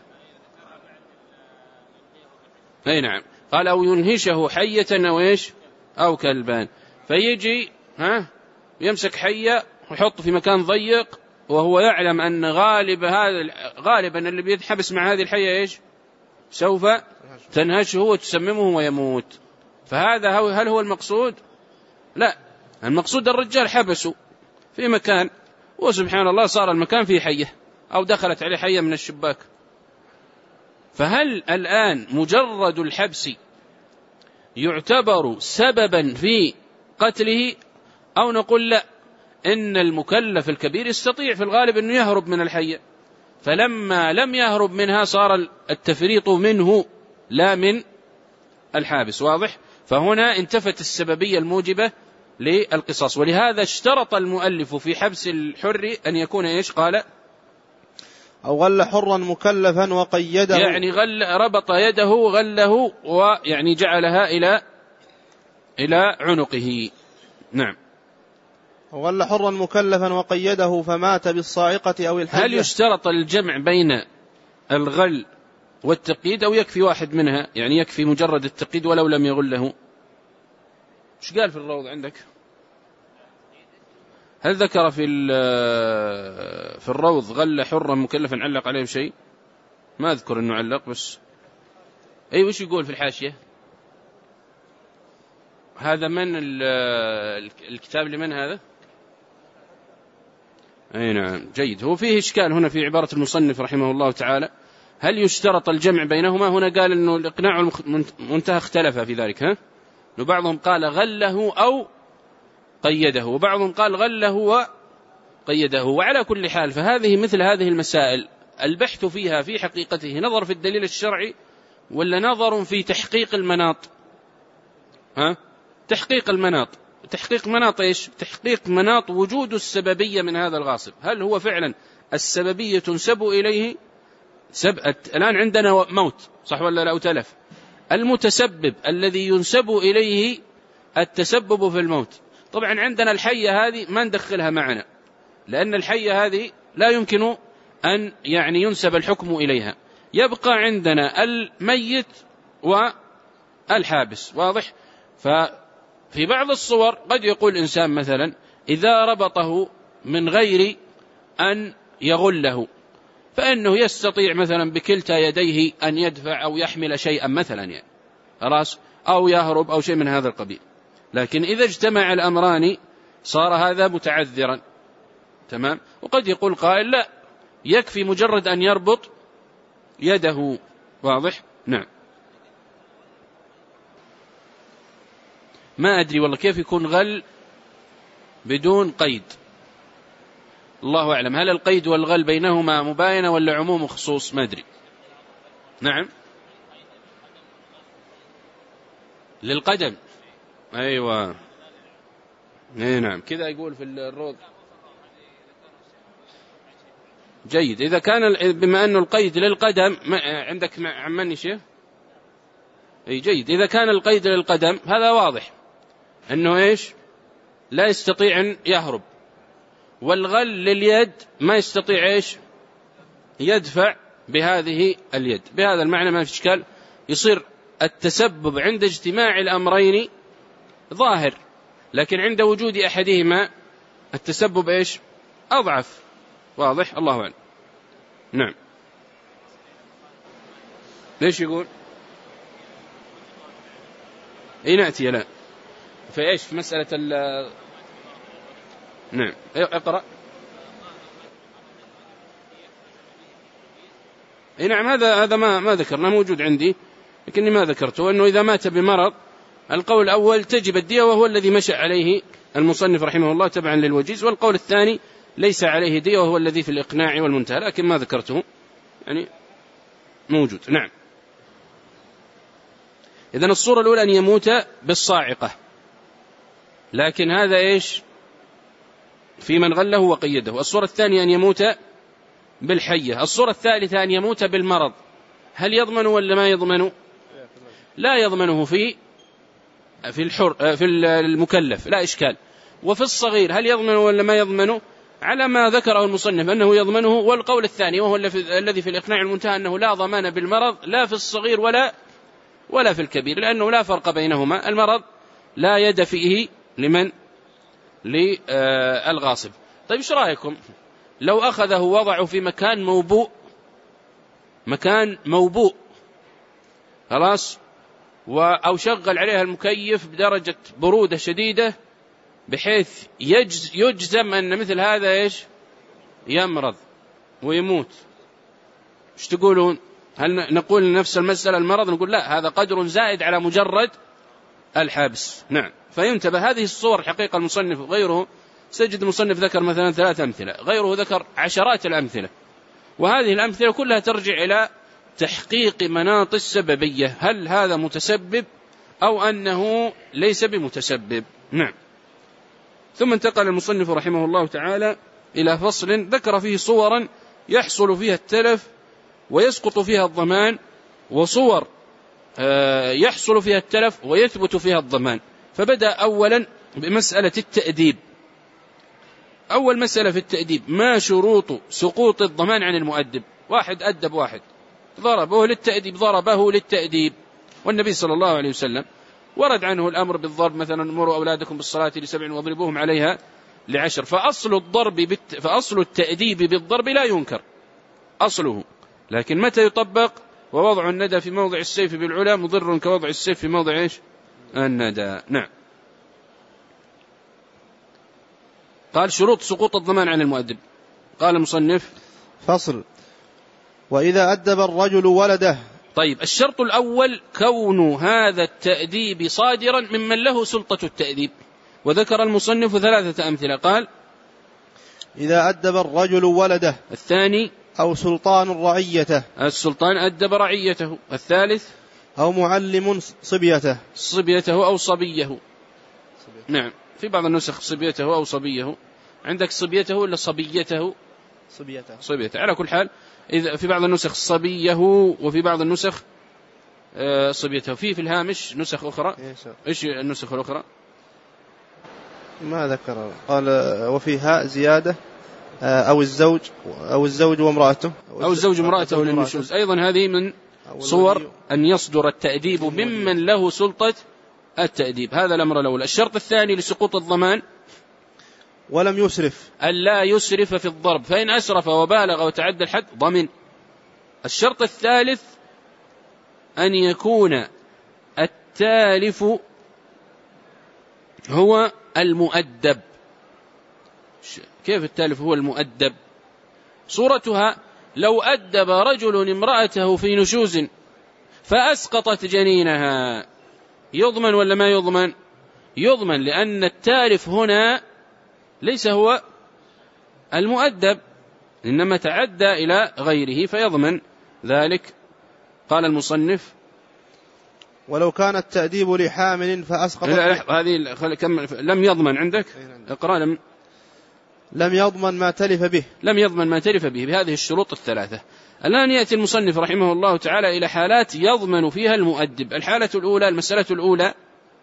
أي نعم، قال: أو ينهشه حية أو إيش أو كلبان. فيجي يمسك حية ويحطه في مكان ضيق وهو يعلم أن غالبا اللي بيتحبس مع هذه الحية إيش سوف تنهشه وتسممه ويموت. فهذا هل هو المقصود؟ لا، المقصود الرجال حبسه في مكان وسبحان الله صار المكان فيه حية أو دخلت عليه حية من الشباك. فهل الآن مجرد الحبس يعتبر سببا في قتله، أو نقول لا، إن المكلف الكبير يستطيع في الغالب أنه يهرب من الحية، فلما لم يهرب منها صار التفريط منه لا من الحابس. واضح؟ فهنا انتفت السببية الموجبة للقصاص. ولهذا اشترط المؤلف في حبس الحر أن يكون إيش؟ قال: أو غل حرا مكلفا وقيده، يعني ربط يده غله ويعني جعلها إلى عنقه. نعم. أو غل حرا مكلفا وقيده فمات بالصاعقة أو الحية. هل يشترط الجمع بين الغل والتقييد أو يكفي واحد منها؟ يعني يكفي مجرد التقييد ولو لم يغله. ايش قال في الروض عندك؟ هل ذكر في الروض غل حرا مكلفا علق عليه شيء؟ ما أذكر أنه علق، بس أي وش يقول في الحاشية؟ هذا من الكتاب لمن هذا؟ أي نعم جيد. هو فيه إشكال هنا في عبارة المصنف رحمه الله تعالى، هل يشترط الجمع بينهما؟ هنا قال أنه الإقناع والمنتهى اختلف في ذلك، بعضهم قال غله أو قيده، وبعضهم قال غله وقيده. وعلى كل حال فهذه مثل هذه المسائل البحث فيها في حقيقته نظر في الدليل الشرعي ولا نظر في تحقيق المناط؟ تحقيق المناط. تحقيق مناط إيش؟ تحقيق مناط وجود السببية من هذا الغاصب. هل هو فعلا السببية تنسب إليه؟ الآن عندنا موت صح ولا لا؟ تلف. المتسبب الذي ينسب إليه التسبب في الموت. طبعا عندنا الحية هذه ما ندخلها معنا، لأن الحية هذه لا يمكن أن ينسب الحكم إليها. يبقى عندنا الميت والحابس. واضح؟ ففي بعض الصور قد يقول إنسان مثلا إذا ربطه من غير أن يغله فإنه يستطيع مثلا بكلتا يديه أن يدفع أو يحمل شيئا مثلا خلاص، أو يهرب أو شيء من هذا القبيل. لكن إذا اجتمع الأمران صار هذا متعذرا. تمام. وقد يقول قائل لا، يكفي مجرد أن يربط يده. واضح؟ نعم. ما أدري والله كيف يكون غل بدون قيد، الله أعلم. هل القيد والغل بينهما مباينة ولا عموم وخصوص؟ ما أدري. نعم للقدم. أيوة نعم كذا يقول في الروض. جيد. إذا كان بما أنه القيد للقدم عندك عمني شيء أي جيد. إذا كان القيد للقدم هذا واضح أنه إيش لا يستطيع أن يهرب، والغل لليد ما يستطيع إيش يدفع بهذه اليد. بهذا المعنى ما في إشكال. يصير التسبب عند اجتماع الأمرين ظاهر، لكن عند وجود أحدهما التسبب إيش أضعف. واضح؟ الله أعلم. نعم. ليش يقول نأتي لا في إيش في مسألة نعم اقرأ. نعم هذا ما ذكرنا، موجود عندي لكني ما ذكرته، أنه إذا مات بمرض القول الأول تجب الدية وهو الذي مشى عليه المصنف رحمه الله تبعا للوجيز، والقول الثاني ليس عليه دية وهو الذي في الإقناع والمنتهى، لكن ما ذكرته موجود. نعم. إذن الصورة الأولى أن يموت بالصاعقة، لكن هذا إيش في من غله وقيده. الصورة الثانية أن يموت بالحية. الصورة الثالثة أن يموت بالمرض. هل يضمن ولا ما يضمن؟ لا يضمنه في المكلف لا إشكال. وفي الصغير هل يضمن ولا ما يضمن؟ على ما ذكره المصنف أنه يضمنه. والقول الثاني وهو الذي في الإقناع المنتهى أنه لا ضمان بالمرض لا في الصغير ولا في الكبير، لأنه لا فرق بينهما. المرض لا يد فيه لمن للغاصب. طيب ايش رأيكم لو أخذه وضعه في مكان موبوء خلاص، أو شغل عليها المكيف بدرجة برودة شديدة بحيث يجزم أن مثل هذا إيش يمرض ويموت؟ ايش تقولون؟ هل نقول نفس المسألة المرض نقول لا هذا قدر زائد على مجرد الحبس؟ نعم. فينتبه هذه الصور حقيقة المصنف وغيره سجد المصنف ذكر مثلا 3 أمثلة، غيره ذكر عشرات الأمثلة، وهذه الأمثلة كلها ترجع إلى تحقيق مناط السببية، هل هذا متسبب أو أنه ليس بمتسبب. نعم. ثم انتقل المصنف رحمه الله تعالى إلى فصل ذكر فيه صورا يحصل فيها التلف ويسقط فيها الضمان، وصور يحصل فيها التلف ويثبت فيها الضمان. فبدأ أولا بمسألة التأديب. أول مسألة في التأديب ما شروط سقوط الضمان عن المؤدب؟ واحد أدب واحد ضربه للتأديب، والنبي صلى الله عليه وسلم ورد عنه الأمر بالضرب، مثلا مروا أولادكم بالصلاة ل7 واضربوهم عليها ل10. فأصل التأديب بالضرب لا ينكر أصله، لكن متى يطبق؟ ووضع الندى في موضع السيف بالعلا مضر كوضع السيف في موضع إيش؟ الندى. نعم. قال شروط سقوط الضمان عن المؤدب. قال المصنف فصل: وإذا أدب الرجل ولده. طيب، الشرط الأول كون هذا التأديب صادرا ممن له سلطة التأديب، وذكر المصنف 3 أمثلة. قال: إذا أدب الرجل ولده. الثاني: أو سلطان رعيته. السلطان أدب رعيته. الثالث: أو معلم صبيته أو صبيه. نعم، في بعض النسخ صبيته أو صبيه. عندك صبيته ولا صبيته؟ صبيته. على كل حال، إذا في بعض النسخ صبيه وفي بعض النسخ صبيته. في الهامش نسخ أخرى. إيش النسخ الأخرى؟ ما ذكر. قال: وفي هاء زيادة أو الزوج وامرأته، أو الزوج وامرأته للنشوز. أيضا هذه من صور أن يصدر التأديب ممن له سلطة التأديب. هذا الأمر الأول. الشرط الثاني لسقوط الضمان: ولم يسرف، ألا يسرف في الضرب، فإن أسرف وبالغ وتعدى الحد ضمن. الشرط الثالث: أن يكون التالف هو المؤدب. كيف التالف هو المؤدب؟ صورتها: لو أدب رجل امرأته في نشوز فأسقطت جنينها، يضمن ولا ما يضمن؟ يضمن، لأن التالف هنا ليس هو المؤدب، إنما تعدى إلى غيره فيضمن ذلك. قال المصنف: ولو كان التأديب لحامل فأسقط. هذه لم يضمن. عندك اقرأ: لم يضمن ما تلف به. لم يضمن ما تلف به، بهذه الشروط 3. الآن يأتي المصنف رحمه الله تعالى إلى حالات يضمن فيها المؤدب. الحالة الأولى، المسألة الأولى: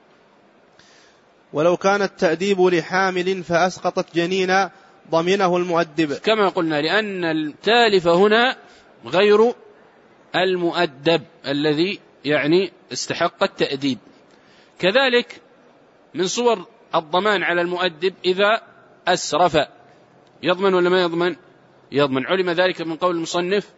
ولو كان التأديب لحامل فأسقطت جنينا ضمنه المؤدب. كما قلنا، لأن التالف هنا غير المؤدب الذي يعني استحق التأديب. كذلك من صور الضمان على المؤدب إذا أسرف، يضمن ولا ما يضمن؟ يضمن. علم ذلك من قول المصنف: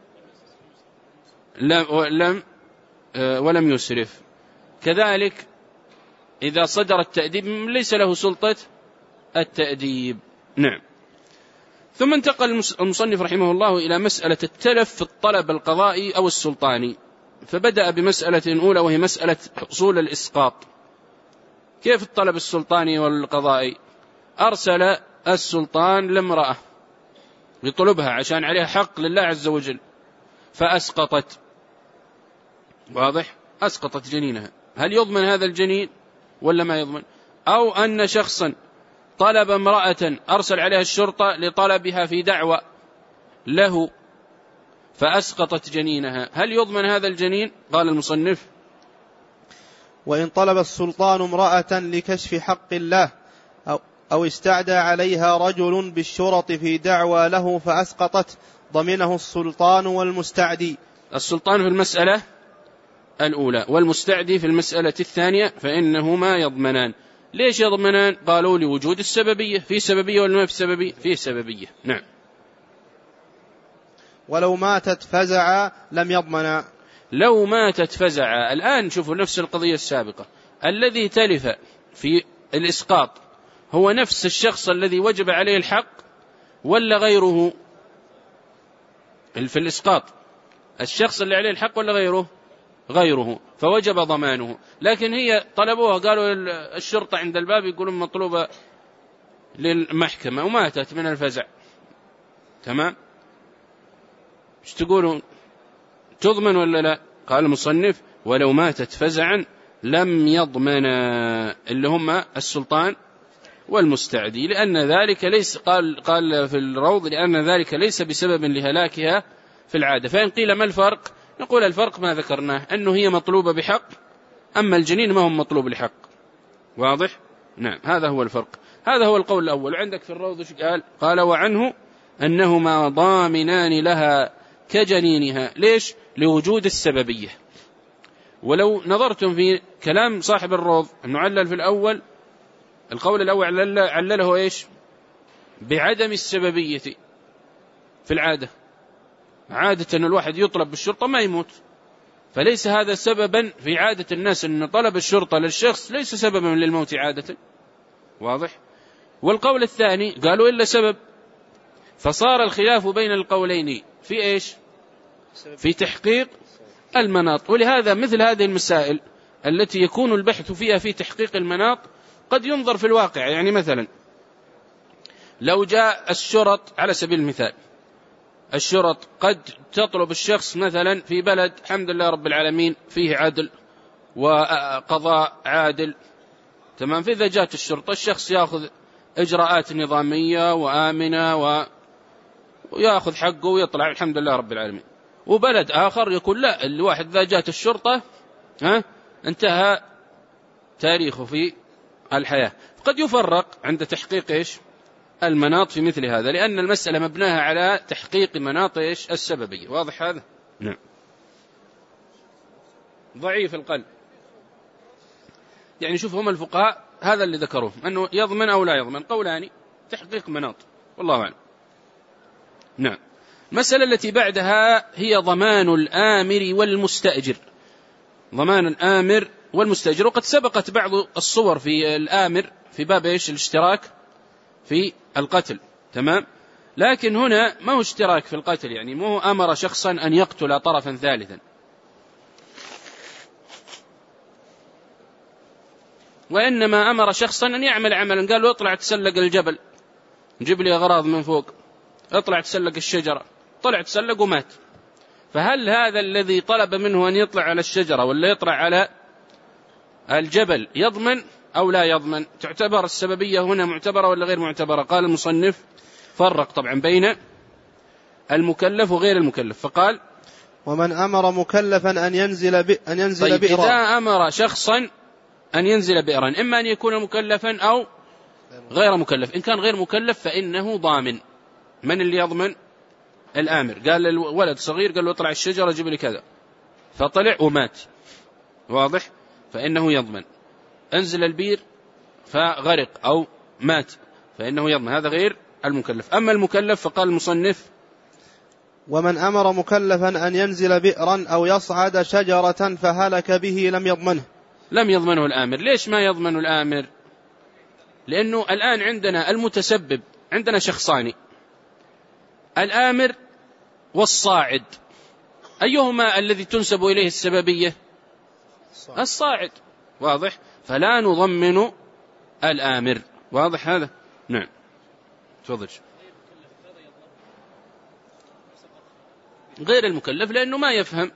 ولم يسرف. كذلك إذا صدر التأديب ليس له سلطة التأديب. نعم. ثم انتقل المصنف رحمه الله إلى مسألة التلف في الطلب القضائي أو السلطاني، فبدأ بمسألة أولى وهي مسألة حصول الإسقاط. كيف الطلب السلطاني والقضائي؟ أرسل السلطان لامرأة يطلبها عشان عليها حق لله عز وجل فأسقطت، واضح؟ أسقطت جنينها، هل يضمن هذا الجنين ولا ما يضمن؟ أو أن شخصا طلب امرأة أرسل عليها الشرطة لطلبها في دعوة له فأسقطت جنينها، هل يضمن هذا الجنين؟ قال المصنف: وإن طلب السلطان امرأة لكشف حق الله أو استعدى عليها رجل بالشرط في دعوى له فأسقطت ضمنه السلطان والمستعدي. السلطان في المسألة الأولى والمستعدي في المسألة الثانية، فإنهما يضمنان. ليش يضمنان؟ قالوا لوجود السببية. في سببية ولا ما في سببية؟ في سببية. نعم. ولو ماتت فزع لم يضمنا. لو ماتت فزع. الآن شوفوا نفس القضية السابقة، الذي تلف في الإسقاط هو نفس الشخص الذي وجب عليه الحق ولا غيره؟ في الإسقاط الشخص اللي عليه الحق ولا غيره؟ غيره، فوجب ضمانه. لكن هي طلبوها، قالوا الشرطة عند الباب يقولون مطلوبة للمحكمة وماتت من الفزع، تمام؟ ايش تقولون؟ تضمن ولا لا؟ قال المصنف: ولو ماتت فزعا لم يضمن، اللي هم السلطان والمستعدي، لأن ذلك ليس، قال في الروض: لأن ذلك ليس بسبب لهلاكها في العادة. فإن قيل ما الفرق؟ نقول الفرق ما ذكرناه، أنه هي مطلوبة بحق، أما الجنين ما هو مطلوب لحق. واضح؟ نعم، هذا هو الفرق. هذا هو القول الأول. عندك في الروض ايش قال؟ قال: وعنه أنهما ضامنان لها كجنينها. ليش؟ لوجود السببية. ولو نظرتم في كلام صاحب الروض أنه علل في الأول، القول الأول علله إيش؟ بعدم السببية في العادة. عادة أن الواحد يطلب بالشرطة ما يموت، فليس هذا سببا في عادة الناس أن طلب الشرطة للشخص ليس سببا للموت عادة. واضح؟ والقول الثاني قالوا إلا سبب، فصار الخلاف بين القولين في إيش؟ في تحقيق المناط. ولهذا مثل هذه المسائل التي يكون البحث فيها في تحقيق المناط قد ينظر في الواقع. يعني مثلا لو جاء الشرط على سبيل المثال، الشرط قد تطلب الشخص مثلا في بلد الحمد لله رب العالمين فيه عدل وقضاء عادل، تمام، فإذا جاءت الشرطة الشخص يأخذ إجراءات نظامية وآمنة ويأخذ حقه ويطلع الحمد لله رب العالمين. وبلد آخر يقول لا، الواحد إذا جاءت الشرطة انتهى تاريخه في الحياة. قد يفرق عند تحقيق إيش؟ المناط في مثل هذا، لأن المسألة مبناها على تحقيق مناط إيش؟ السببية. واضح هذا؟ نعم. ضعيف القلب، يعني شوف هم الفقهاء هذا اللي ذكروه، أنه يضمن أو لا يضمن، قولان تحقيق مناط، والله أعلم. نعم. المسألة التي بعدها هي ضمان الآمر والمستأجر. ضمان الآمر والمستأجر، وقد سبقت بعض الصور في الآمر في باب إيش؟ الاشتراك في القتل، تمام. لكن هنا ما هو اشتراك في القتل، يعني ما هو أمر شخصا أن يقتل طرفا ثالثا، وإنما أمر شخصا أن يعمل عملا، قال له اطلع تسلق الجبل، جيب لي أغراض من فوق، اطلع تسلق الشجرة، طلع تسلق ومات. فهل هذا الذي طلب منه أن يطلع على الشجرة ولا يطلع على الجبل يضمن أو لا يضمن؟ تعتبر السببية هنا معتبرة ولا غير معتبرة؟ قال المصنف فرق طبعا بين المكلف وغير المكلف، فقال ومن أمر مكلفا أن ينزل طيب بئرا. إذا أمر شخصا أن ينزل بئرا، إما أن يكون مكلفا أو غير مكلف. إن كان غير مكلف فإنه ضامن. من اللي يضمن؟ الآمر. قال للولد صغير قال له اطلع الشجرة جيب لي كذا، فطلع ومات، واضح، فإنه يضمن. انزل البير فغرق أو مات فإنه يضمن، هذا غير المكلف. أما المكلف فقال المصنف ومن أمر مكلفا أن ينزل بئرا أو يصعد شجرة فهلك به لم يضمنه. لم يضمنه الآمر. ليش ما يضمن الآمر؟ لأنه الآن عندنا المتسبب، عندنا شخصان، الآمر والصاعد، أيهما الذي تنسب إليه السببية؟ الصاعد، واضح، فلا نضمن الآمر. واضح هذا؟ نعم. تفضل. غير المكلف لأنه ما يفهم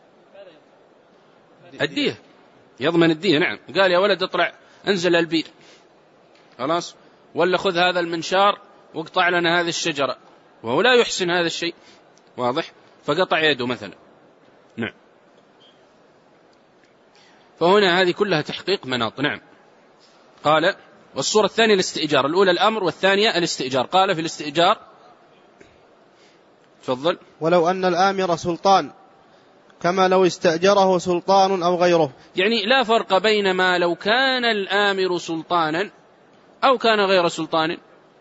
الدية، يضمن الدية. نعم. قال يا ولد اطلع انزل البير، خلاص، ولا خذ هذا المنشار واقطع لنا هذه الشجرة، وهو لا يحسن هذا الشيء، واضح، فقطع يده مثلا. نعم. فهنا هذه كلها تحقيق مناط. نعم. قال والصورة الثانية الاستئجار، الأولى الأمر والثانية الاستئجار. قال في الاستئجار تفضل ولو أن الآمر سلطان كما لو استأجره سلطان أو غيره. يعني لا فرق بين ما لو كان الآمر سلطانا أو كان غير سلطان.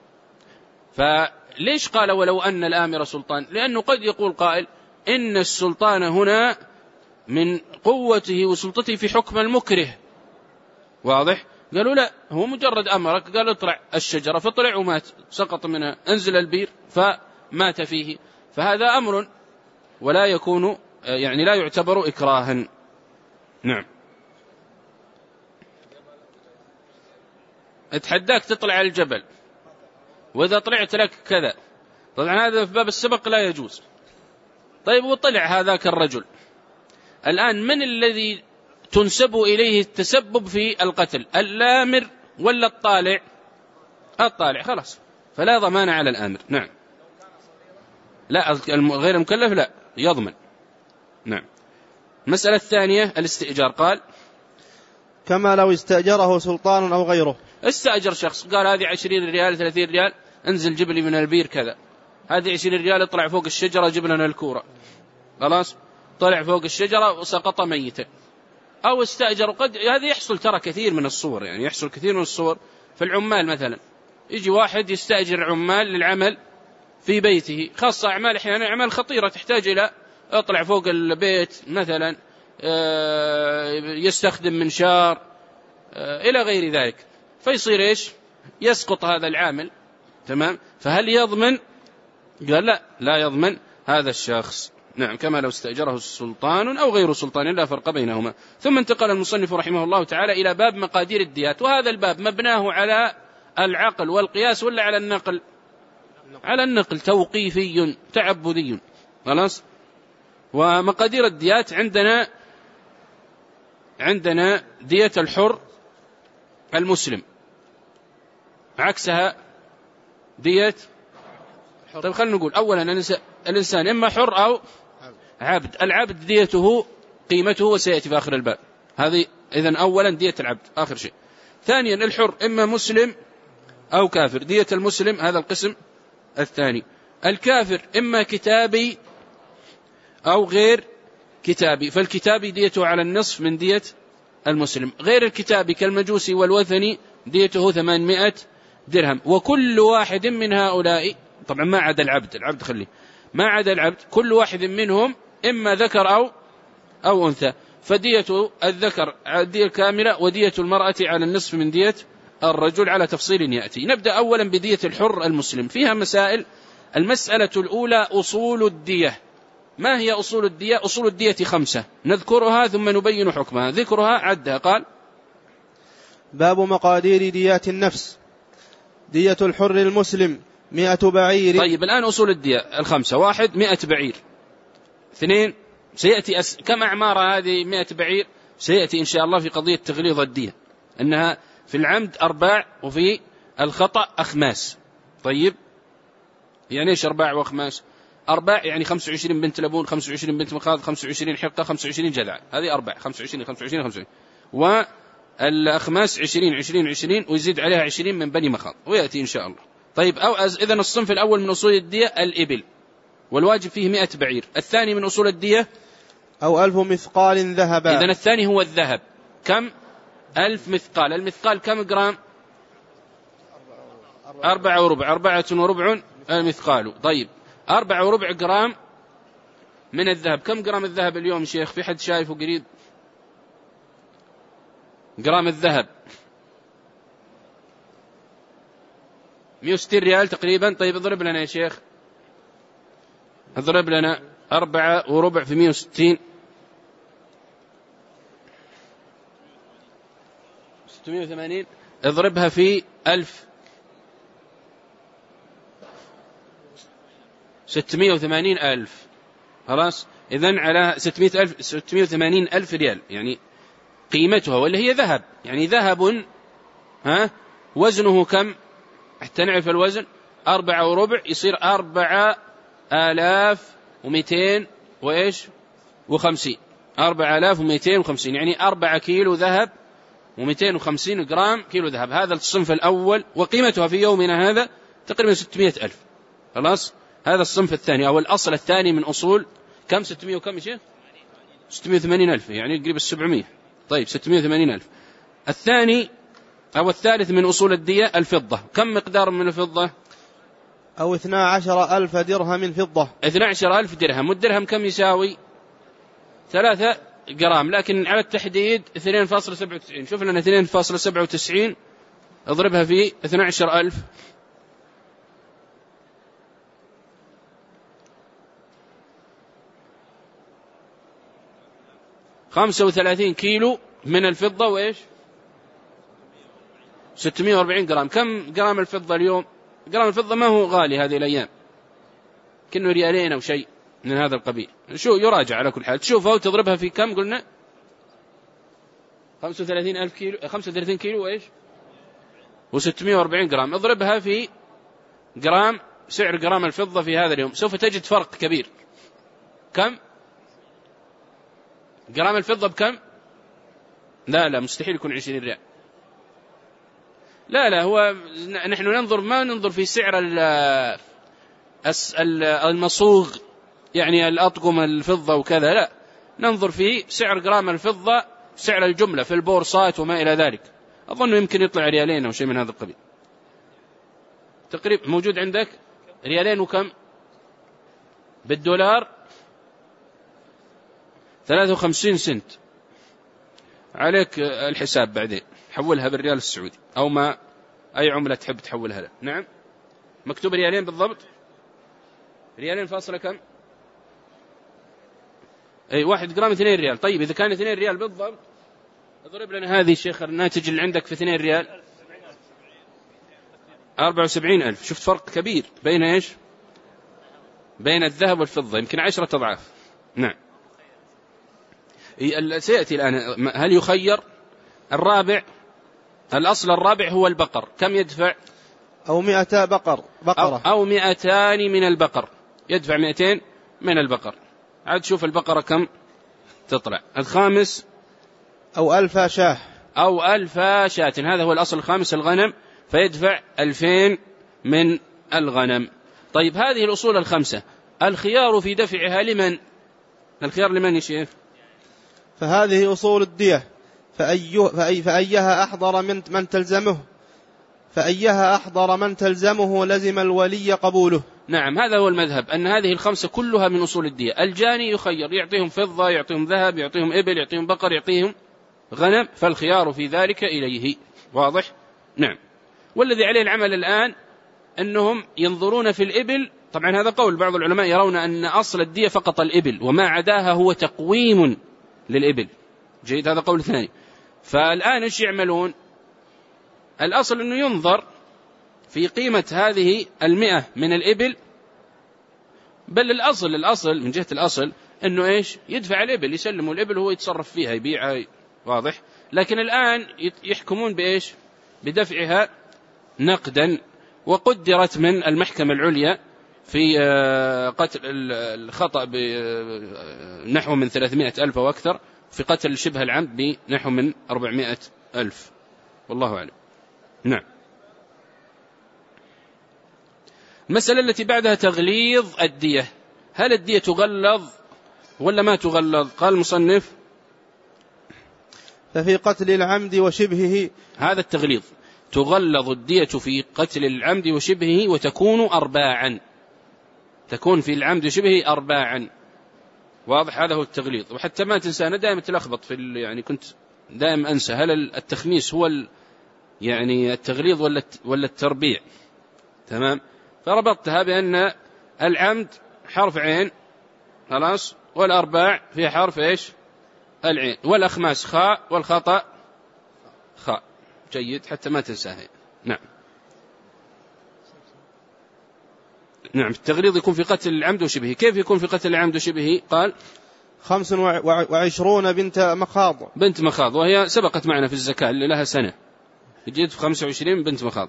فليش قال ولو أن الآمر سلطان؟ لأنه قد يقول قائل إن السلطان هنا من قوته وسلطته في حكم المكره، واضح. قالوا لا، هو مجرد أمرك، قال اطلع الشجرة فطلع ومات، سقط منها، انزل البير فمات فيه، فهذا أمر ولا يكون يعني لا يعتبر إكراها. نعم. اتحداك تطلع على الجبل وإذا طلعت لك كذا، طبعا هذا في باب السبق لا يجوز. طيب وطلع هذاك الرجل، الآن من الذي تنسب إليه التسبب في القتل؟ الآمر ولا الطالع؟ الطالع، خلاص، فلا ضمان على الآمر. نعم. لا، غير المكلف لا يضمن. نعم. المسألة الثانية الاستئجار. قال كما لو استأجره سلطان أو غيره. استأجر شخص، قال هذه 20 ريال 30 ريال انزل جيب لي من البير كذا، هذه 20 ريال اطلع فوق الشجرة جيب لنا الكورة، خلاص، طلع فوق الشجرة وسقط ميتا. أو استأجر، قد هذا يحصل ترى كثير من الصور، يعني يحصل كثير من الصور في العمال مثلا، يجي واحد يستأجر عمال للعمل في بيته، خاصة أعمال أحيانا أعمال خطيرة تحتاج إلى اطلع فوق البيت مثلا يستخدم منشار إلى غير ذلك، فيصير إيش؟ يسقط هذا العامل. تمام. فهل يضمن؟ قال لا، لا يضمن هذا الشخص. نعم، كما لو استأجره السلطان أو غير سلطان لا فرق بينهما. ثم انتقل المصنف رحمه الله تعالى إلى باب مقادير الديات، وهذا الباب مبناه على العقل والقياس ولا على النقل؟ على النقل، توقيفي تعبدي. خلاص. ومقادير الديات عندنا دية الحر المسلم، عكسها دية. طيب خلينا نقول أولا الإنسان إما حر أو عبد. العبد ديته قيمته وسيأتي في آخر الباب هذه. إذن أولا دية العبد آخر شيء. ثانيا الحر إما مسلم أو كافر، دية المسلم هذا القسم الثاني. الكافر إما كتابي أو غير كتابي، فالكتابي ديته على النصف من دية المسلم. غير الكتابي كالمجوسي والوثني ديته 800 درهم. وكل واحد من هؤلاء، طبعا ما عدا العبد خليه، ما عدا العبد، كل واحد منهم إما ذكر أو أنثى، فدية الذكر الدية الكاملة، ودية المرأة على النصف من دية الرجل على تفصيل يأتي. نبدأ أولا بدية الحر المسلم، فيها مسائل. المسألة الأولى أصول الدية. ما هي أصول الدية؟ أصول الدية 5 نذكرها ثم نبين حكمها. ذكرها عدها. قال: باب مقادير ديات النفس. دية الحر المسلم 100 بعير. طيب الآن أصول الدية 5. 1 100 بعير. 2 سيأتي كم أعمار هذه 100 بعير؟ سيأتي إن شاء الله في قضية تغليظ الدية أنها في العمد 4 وفي الخطأ أخماس. طيب يعني إيش 4 وأخماس؟ 4 يعني 25 بنت لبون، 25 بنت مخاض، 25 حقة، 25 جذع، هذه 4. 25 والأخماس 20 ويزيد عليها 20 من بني مخاض، ويأتي إن شاء الله. طيب إذن الصنف الأول من أصول الدية الإبل، والواجب فيه 100 بعير. الثاني من أصول الدية أو 1000 مثقال ذهبا. إذن الثاني هو الذهب. كم؟ 1000 مثقال. المثقال كم جرام؟ 4 وربع. 4 وربع المثقال. طيب 4 وربع جرام من الذهب. كم جرام الذهب اليوم شيخ؟ في حد شايفه قريب؟ جرام الذهب 160 ريال تقريبا. طيب اضرب لنا يا شيخ، اضرب لنا 4 وربع في 160، 680. اضربها في 1000، 680,000. خلاص. إذن على 680,000 ريال يعني قيمتها، واللي هي ذهب. يعني ذهب وزنه كم حتى نعرف الوزن؟ 4 وربع يصير 4250 وإيش و50. 4250 يعني 4 كيلو ذهب و250 جرام كيلو ذهب. هذا الصنف الأول، وقيمتها في يومنا هذا تقريبا 600,000. خلاص. هذا الصنف الثاني أو الأصل الثاني من أصول كم؟ 600 وكم يا شيخ؟ 680,000 يعني قريب 700. طيب 680,000. الثاني أو الثالث من أصول الدية الفضة. كم مقدار من الفضة؟ أو 12,000 درهم فضة. 12,000 درهم. والدرهم كم يساوي؟ 3 جرام، لكن على التحديد 2.97. شوف لنا 2.97 اضربها في 12,000. 35 كيلو من الفضة وإيش؟ 640 جرام. كم جرام الفضة اليوم؟ جرام الفضة ما هو غالي هذه الأيام، كأنه ريالين أو شيء من هذا القبيل. شو يراجع على كل حال. تشوفها وتضربها في كم قلنا؟ 35,000 كيلو، 35 كيلو وإيش؟ و640 جرام. اضربها في جرام، سعر جرام الفضة في هذا اليوم، سوف تجد فرق كبير. كم؟ جرام الفضة بكم؟ لا مستحيل يكون 20 ريال. لا هو نحن ما ننظر في سعر المصوغ يعني الأطقم الفضة وكذا، لا، ننظر في سعر جرام الفضة، سعر الجملة في البورصات وما إلى ذلك. أظن يمكن يطلع ريالين أو شيء من هذا القبيل تقريبا. موجود عندك ريالين وكم بالدولار؟ 53 سنت، عليك الحساب بعدين، حولها بالريال السعودي أو ما أي عملة تحب تحولها له. نعم، مكتوب ريالين بالضبط، ريالين فاصلة كم؟ أي 1 جرام 2 ريال. طيب إذا كان 2 ريال بالضبط، اضرب لنا هذه الشيخ الناتج اللي عندك في 2 ريال 74,000. شفت فرق كبير بين إيش؟ بين الذهب والفضة، يمكن 10 أضعاف. نعم، سيأتي الآن. هل يخير؟ الرابع، الأصل الرابع هو البقر، كم يدفع؟ أو 200 بقرة أو 200 من البقر، يدفع 200 من البقر. عاد شوف البقرة كم تطلع. الخامس أو 1000 شاة، أو 1000 شاة، هذا هو الأصل الخامس الغنم، فيدفع 2000 من الغنم. طيب هذه الأصول الخمسة، الخيار في دفعها لمن؟ الخيار لمن يا شيخ؟ فهذه أصول الدية، فأيها أحضر من تلزمه لزم الولي قبوله. نعم، هذا هو المذهب، أن هذه الخمسة كلها من أصول الدية. الجاني يخير، يعطيهم فضة، يعطيهم ذهب، يعطيهم إبل، يعطيهم بقر، يعطيهم غنم، فالخيار في ذلك إليه. واضح؟ نعم. والذي عليه العمل الآن أنهم ينظرون في الإبل. طبعا هذا قول بعض العلماء، يرون أن أصل الدية فقط الإبل، وما عداها هو تقويم للإبل. جيد، هذا قول ثاني. فالآن إيش يعملون؟ الأصل أنه ينظر في قيمة هذه 100 من الإبل، بل الأصل من جهة الأصل أنه إيش؟ يدفع الإبل، يسلموا الإبل وهو يتصرف فيها، يبيعها. واضح؟ لكن الآن يحكمون بإيش؟ بدفعها نقدا. وقدرت من المحكمة العليا في قتل الخطأ بنحو من 300,000 أو أكثر، في قتل شبه العمد بنحو من 400,000، والله أعلم. نعم. المسألة التي بعدها تغليظ الدية. هل الدية تغلظ ولا ما تغلظ؟ قال المصنف: ففي قتل العمد وشبهه، هذا التغليظ، تغلظ الدية في قتل العمد وشبهه، وتكون أرباعا، تكون في العمد وشبهه 4. واضح؟ هذا هو التغليظ. وحتى ما تنسى، أنا دائما تلخبط في يعني كنت دائما أنسى، هل التخميس هو يعني التغليظ ولا التربيع؟ تمام. فربطتها بأن العمد حرف عين، خلاص، والأرباع فيها حرف إيش؟ العين، والأخماس خاء، والخطأ خاء. جيد، حتى ما تنساها. نعم. نعم، التغليظ يكون في قتل العمد وشبهه. كيف يكون في قتل العمد وشبهه؟ قال: 25 بنت مخاض. بنت مخاض، وهي سبقت معنا في الزكاة اللي لها سنة، جيت في 25 بنت مخاض.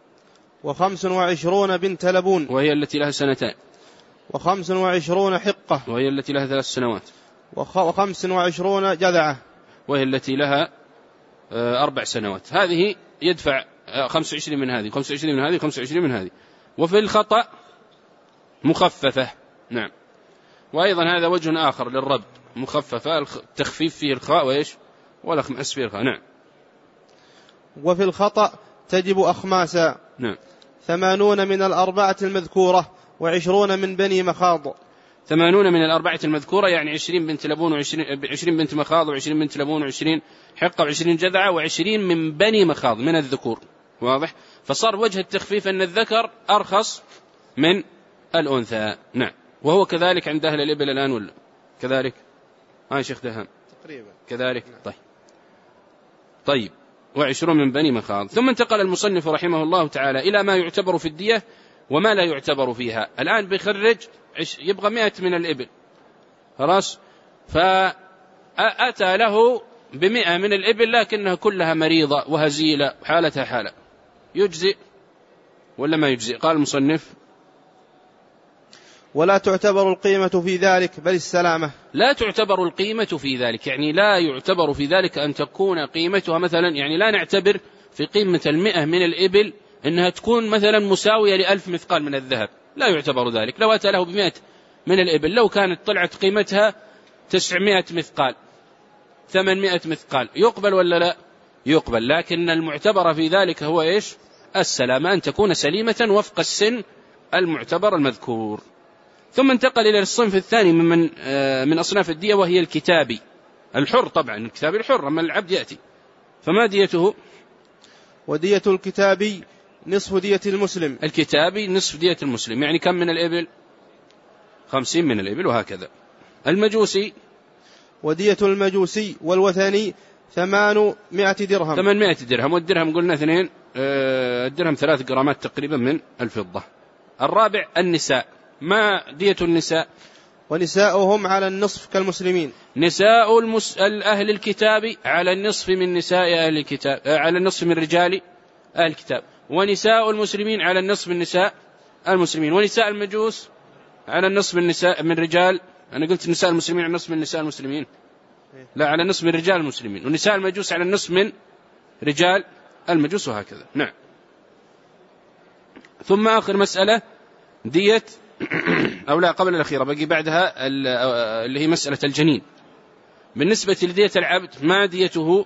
25 بنت لبون، وهي التي لها 2 سنين. 25 حقة، وهي التي لها 3 سنوات. 25 جذعة، وهي التي لها 4 سنوات. هذه يدفع 25 من هذه، 25 من هذه، 25 من هذه. وفي الخطأ مخففة. نعم. وأيضا هذا وجه آخر للربط، مخففة، التخفيف فيه الخاء وإيش؟ والأخماس فيه الخاء. نعم. وفي الخطأ تجب أخماسا. نعم. 80 من 4 المذكورة، و20 من بني مخاض. 80 من 4 المذكورة، يعني 20 بنت لبون، و20 بنت مخاض، و20 بنت لبون، و20 حقة، و20 جذعة، و20 من بني مخاض من الذكور. واضح؟ فصار وجه التخفيف أن الذكر أرخص من الأنثى. نعم. وهو كذلك عند أهل الإبل الآن ولا كذلك؟ شيخ دهام تقريبا كذلك. طيب. 20 من بني مخاض. ثم انتقل المصنف رحمه الله تعالى إلى ما يعتبر في الدية وما لا يعتبر فيها. الآن بيخرج، يبغى 100 من الإبل، خلاص، فأتى له 100 من الإبل لكنها كلها مريضة وهزيلة وحالتها حالة، يجزئ ولا ما يجزئ؟ قال المصنف: ولا تعتبر القيمة في ذلك، بل السلامة. لا تعتبر القيمة في ذلك، يعني لا يعتبر في ذلك أن تكون قيمتها مثلا، يعني لا نعتبر في قيمة 100 من الإبل أنها تكون مثلا مساوية ل1000 مثقال من الذهب، لا يعتبر ذلك. لو أتى له 100 من الإبل، لو كانت طلعت قيمتها 900 مثقال، 800 مثقال، يقبل ولا لا؟ يقبل. لكن المعتبر في ذلك هو إيش؟ السلامة، أن تكون سليمة وفق السن المعتبر المذكور. ثم انتقل إلى الصنف الثاني من أصناف الدية، وهي الكتابي الحر. طبعا الكتابي الحر، أما العبد يأتي. فما ديته؟ ودية الكتابي نصف دية المسلم. الكتابي نصف دية المسلم، يعني كم من الإبل؟ 50 من الإبل، وهكذا. المجوسي؟ ودية المجوسي والوثني 800 درهم. 800 درهم، والدرهم قلنا 2، الدرهم 3 جرامات تقريبا من الفضة. الرابع النساء. ما دية النساء؟ ونساؤهم على النصف كالمسلمين. نساء أهل الكتاب على النصف من نساء أهل الكتاب، على النصف من رجال أهل الكتاب. ونساء المسلمين على النصف من نساء المسلمين. ونساء المجوس على النصف من نساء من رجال، أنا قلت نساء المسلمين على النصف من نساء المسلمين، لا، على النصف من رجال المسلمين. ونساء المجوس على النصف من رجال المجوس، وهكذا. نعم. ثم آخر مسألة دية أو لا، قبل الأخيرة بقي بعدها اللي هي مسألة الجنين. بالنسبة لدية العبد ما ديته؟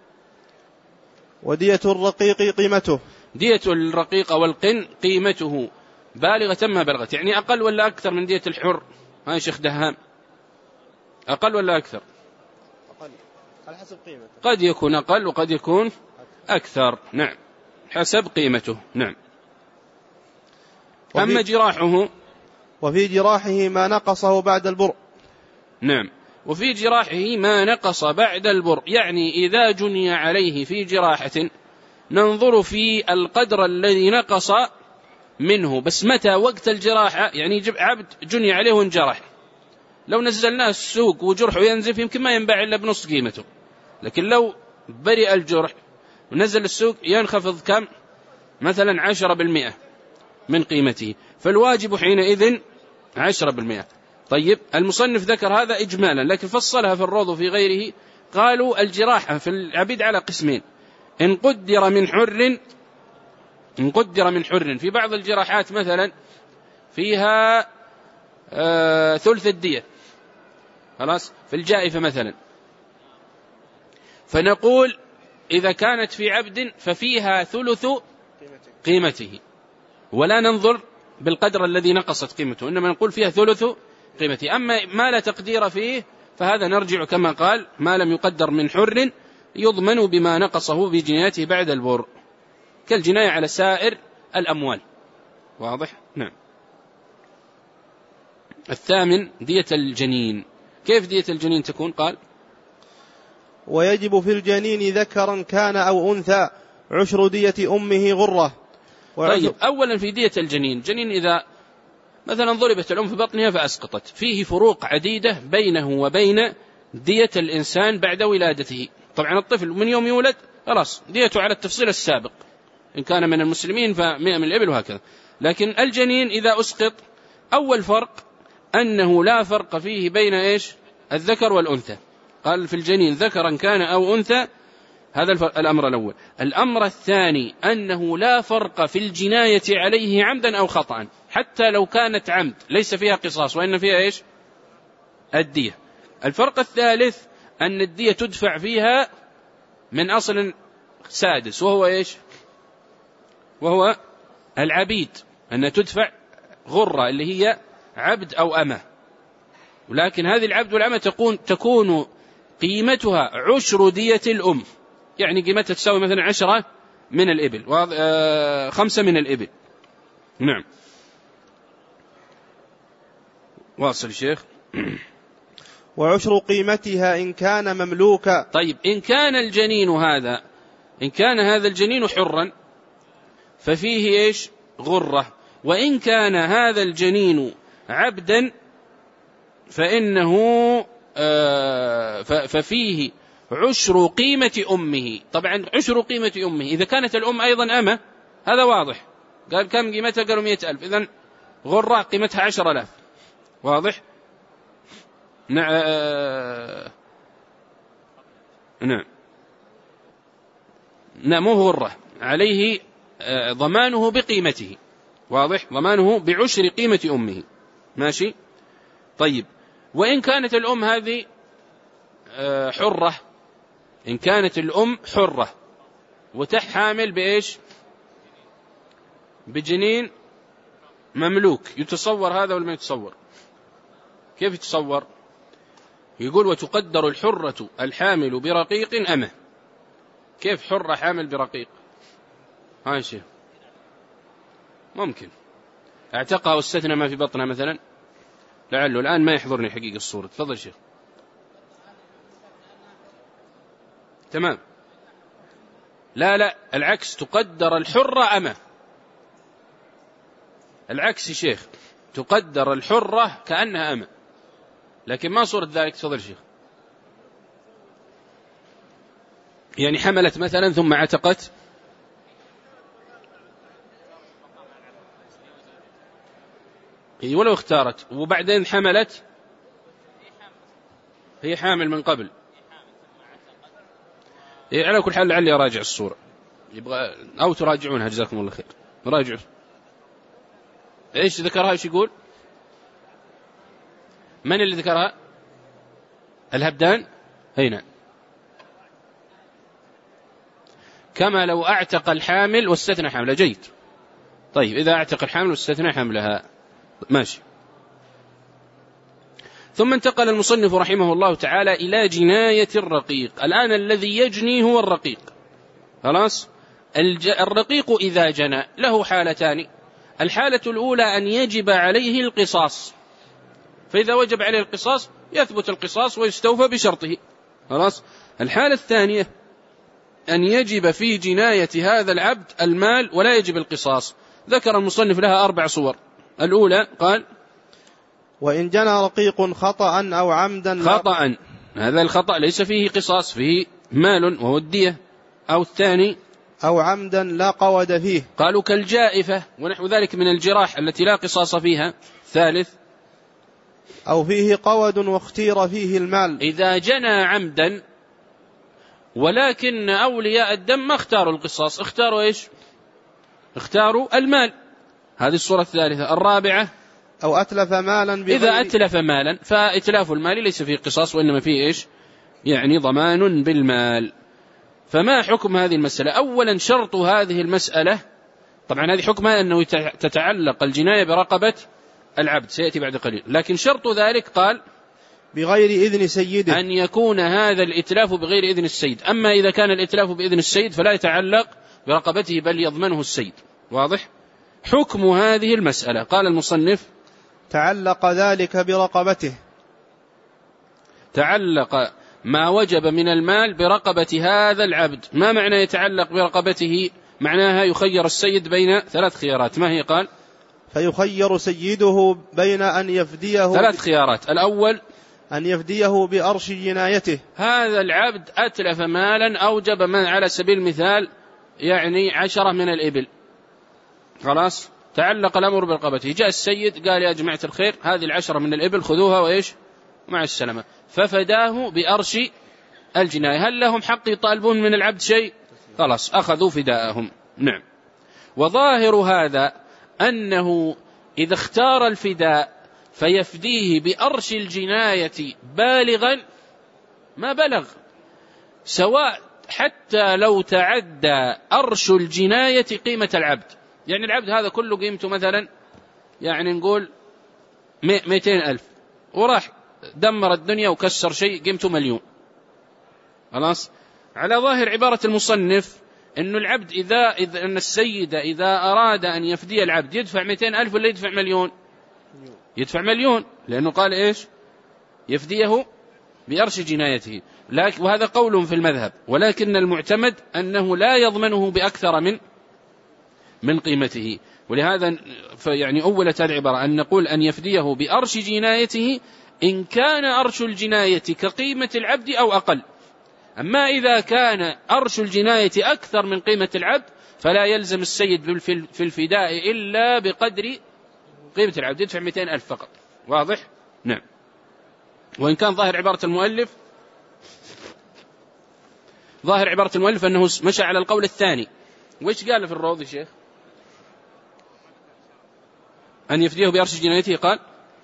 ودية الرقيق قيمته. دية الرقيق والقن قيمته بالغة ما بلغت، يعني أقل ولا أكثر من دية الحر؟ ها شيخ دهام، أقل ولا أكثر؟ أقل على حسب قيمته، قد يكون أقل وقد يكون أكثر. نعم، حسب قيمته. نعم. أما جراحه؟ وفي جراحه ما نقصه بعد البرء. نعم، وفي جراحه ما نقص بعد البرء، يعني إذا جني عليه في جراحة ننظر في القدر الذي نقص منه، بس متى؟ وقت الجراحة. يعني عبد جني عليه وانجرح، لو نزلناه السوق وجرحه ينزف يمكن ما ينباع إلا بنص قيمته، لكن لو برئ الجرح ونزل السوق ينخفض كم؟ مثلا 10% من قيمته، فالواجب حينئذ 10%. طيب، المصنف ذكر هذا إجمالا، لكن فصلها في الروض وفي غيره. قالوا الجراحة في العبيد على قسمين: إن قدر من حر في بعض الجراحات مثلا فيها ثلث الدية، خلاص، في الجائفة مثلا، فنقول إذا كانت في عبد ففيها ثلث قيمته، ولا ننظر بالقدر الذي نقصت قيمته، إنما نقول فيها ثلث قيمته. أما ما لا تقدير فيه فهذا نرجع كما قال: ما لم يقدر من حر يضمن بما نقصه بجنايته بعد البر، كالجناية على سائر الأموال. واضح؟ نعم. الثامن دية الجنين. كيف دية الجنين تكون؟ قال: ويجب في الجنين ذكرا كان أو أنثى 10 دية أمه غرة. طيب، أولا في دية الجنين، جنين إذا مثلا ضربت الأم في بطنها فأسقطت، فيه فروق عديدة بينه وبين دية الإنسان بعد ولادته. طبعا الطفل من يوم يولد خلاص ديته على التفصيل السابق، إن كان من المسلمين ف100 من الإبل، وهكذا. لكن الجنين إذا أسقط، أول فرق أنه لا فرق فيه بين الذكر والأنثى. قال في الجنين ذكرا كان أو أنثى، هذا الأمر الأول. الأمر الثاني أنه لا فرق في الجناية عليه عمدا أو خطأ، حتى لو كانت عمد ليس فيها قصاص وإن فيها الدية. الفرق الثالث أن الدية تدفع فيها من أصل سادس، وهو العبيد، أن تدفع غرة اللي هي عبد أو أمة، ولكن هذه العبد والأمة تكون قيمتها 10 دية الأم، يعني قيمتها تساوي مثلا 10 من الإبل 5 من الإبل. نعم. واصل الشيخ. وعشر قيمتها إن كان مملوكا. طيب، إن كان الجنين هذا، إن كان هذا الجنين حرا ففيه غرة، وإن كان هذا الجنين عبدا فإنه ففيه 10 قيمة أمه. طبعا 10 قيمة أمه، إذا كانت الأم أيضا أمة هذا واضح، قال كم قيمتها؟ قالوا 100,000، إذن غرة قيمتها 10,000. واضح؟ نعم. مو غرة، عليه ضمانه بقيمته. واضح؟ ضمانه ب10 قيمة أمه. ماشي؟ طيب، وإن كانت الأم هذه حرة، إن كانت الأم حرة وتحامل بجنين مملوك، يتصور هذا ولا ما يتصور؟ كيف يتصور؟ يقول وتقدر الحرة الحامل برقيق أمه. كيف حرة حامل برقيق؟ هاي شيء ممكن اعتقها واستثنى ما في بطنها مثلا، لعله الآن ما يحضرني حقيقة الصورة. تفضل شيخ. تمام. لا العكس، تقدر الحرة أمه. العكس يا شيخ، تقدر الحرة كأنها أمه، لكن ما صورة ذلك. تفضل شيخ. يعني حملت مثلا ثم عتقت، ولو اختارت وبعدين حملت، هي حامل من قبل. على كل حال لعلي أراجع الصورة، يبغى أو تراجعونها جزاكم الله خير. راجعوا إيش ذكرها، إيش يقول؟ من اللي ذكرها؟ الهبدان. هنا كما لو أعتق الحامل واستثنى حملها. جيد. طيب إذا أعتق الحامل واستثنى حملها ماشي. ثم انتقل المصنف رحمه الله تعالى إلى جناية الرقيق. الآن الذي يجني هو الرقيق. خلاص. الرقيق إذا جنى له حالتان. الحالة الأولى أن يجب عليه القصاص، فإذا وجب عليه القصاص يثبت القصاص ويستوفى بشرطه. خلاص. الحالة الثانية أن يجب في جناية هذا العبد المال ولا يجب القصاص. ذكر المصنف لها 4 صور. الأولى قال وإن جنى رقيق خطأ أو عمدا. خطأ، هذا الخطأ ليس فيه قصاص، فيه مال وهو الدية. أو الثاني أو عمدا لا قود فيه، قالوا كالجائفة ونحو ذلك من الجراح التي لا قصاص فيها. ثالث أو فيه قود واختير فيه المال. إذا جنى عمدا ولكن أولياء الدم ما اختاروا القصاص، اختاروا إيش؟ اختاروا المال. هذه الصورة الثالثة. الرابعة أو أتلف مالا بغير. إذا أتلف مالا فإتلاف المال ليس فيه قصاص وإنما فيه إيش؟ يعني ضمان بالمال. فما حكم هذه المسألة؟ أولا شرط هذه المسألة، طبعا هذه حكمها أنه تتعلق الجناية برقبة العبد، سيأتي بعد قليل، لكن شرط ذلك قال بغير إذن سيده، أن يكون هذا الإتلاف بغير إذن السيد. أما إذا كان الإتلاف بإذن السيد فلا يتعلق برقبته بل يضمنه السيد. واضح؟ حكم هذه المسألة قال المصنف تعلق ذلك برقبته. تعلق ما وجب من المال برقبة هذا العبد. ما معنى يتعلق برقبته؟ معناها يخير السيد بين 3 خيارات. ما هي؟ قال فيخير سيده بين أن يفديه 3 خيارات. الأول أن يفديه بأرش جنايته. هذا العبد أتلف مالا أوجب من على سبيل المثال يعني 10 من الإبل. خلاص. تعلق الأمر برقبته. جاء السيد قال يا جماعة الخير هذه 10 من الإبل خذوها وإيش مع السلامة، ففداه بأرش الجناية. هل لهم حق يطالبون من العبد شيء؟ خلاص أخذوا فداءهم. نعم. وظاهر هذا أنه إذا اختار الفداء فيفديه بأرش الجناية بالغا ما بلغ، سواء حتى لو تعدى أرش الجناية قيمة العبد. يعني العبد هذا كله قيمته مثلا يعني نقول 200,000 وراح دمر الدنيا وكسر شيء قيمته 1,000,000. خلاص. على ظاهر عبارة المصنف إنه العبد أن السيد إذا أراد أن يفدي العبد يدفع 200,000 ولا يدفع 1,000,000؟ يدفع 1,000,000، لأنه قال إيش؟ يفديه بأرش جنايته. وهذا قول في المذهب، ولكن المعتمد أنه لا يضمنه بأكثر من قيمته. ولهذا يعني أولت العبارة أن نقول أن يفديه بأرش جنايته إن كان أرش الجناية كقيمة العبد أو أقل. أما إذا كان أرش الجناية أكثر من قيمة العبد فلا يلزم السيد في الفداء إلا بقدر قيمة العبد، يدفع 200,000 فقط. واضح؟ نعم. وإن كان ظاهر عبارة المؤلف أنه مشى على القول الثاني. وإيش قال في الروض يا شيخ؟ أن يفديه بأرش جنايته قال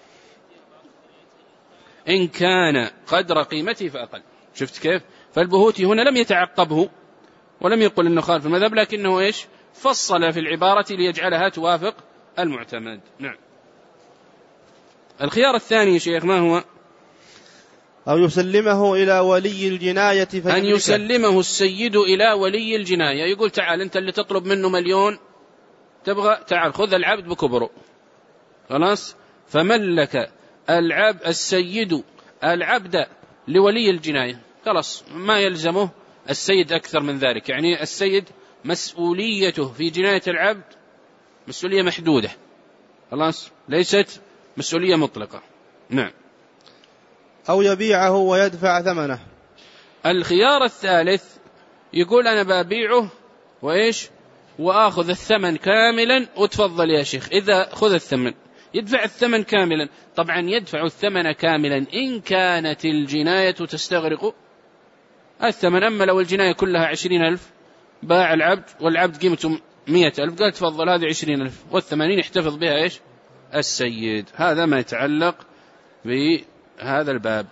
إن كان قدر قيمته فأقل. شفت كيف؟ فالبهوتي هنا لم يتعقبه ولم يقل أنه خالف المذهب، لكنه إيش؟ فصل في العبارة ليجعلها توافق المعتمد. نعم. الخيار الثاني يا شيخ ما هو؟ أو يسلمه إلى ولي الجناية أن يسلمه السيد إلى ولي الجناية، يقول تعال أنت اللي تطلب منه 1,000,000 تبغى، تعال خذ العبد بكبره، خلاص، فملك السيد العبد لولي الجناية، خلاص ما يلزمه السيد أكثر من ذلك. يعني السيد مسؤوليته في جناية العبد مسؤولية محدودة، خلاص، ليست مسؤولية مطلقة. نعم. أو يبيعه ويدفع ثمنه. الخيار الثالث يقول أنا ببيعه وإيش وآخذ الثمن كاملا، وتفضل يا شيخ إذا خذ الثمن، يدفع الثمن كاملا. طبعا يدفع الثمن كاملا إن كانت الجناية تستغرق الثمن. أما لو الجناية كلها 20,000 باع العبد والعبد قيمته 100,000 قال تفضل هذه 20,000 والثمانين يحتفظ بها إيش السيد. هذا ما يتعلق بهذا الباب.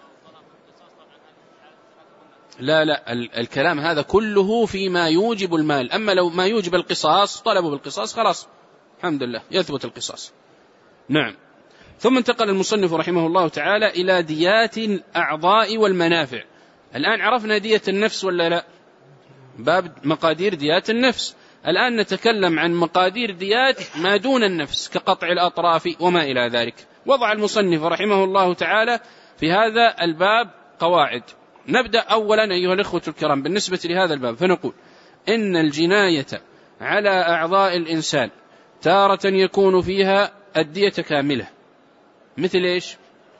لا الكلام هذا كله فيما يوجب المال. أما لو ما يوجب القصاص طلبوا بالقصاص خلاص الحمد لله يثبت القصاص. نعم. ثم انتقل المصنف رحمه الله تعالى إلى ديات الأعضاء والمنافع. الآن عرفنا دية النفس ولا لا؟ باب مقادير ديات النفس. الآن نتكلم عن مقادير ديات ما دون النفس كقطع الأطراف وما إلى ذلك. وضع المصنف رحمه الله تعالى في هذا الباب قواعد. نبدأ أولا أيها الإخوة الكرام بالنسبة لهذا الباب، فنقول إن الجناية على أعضاء الإنسان تارة يكون فيها الدية كاملة، مثل إيش؟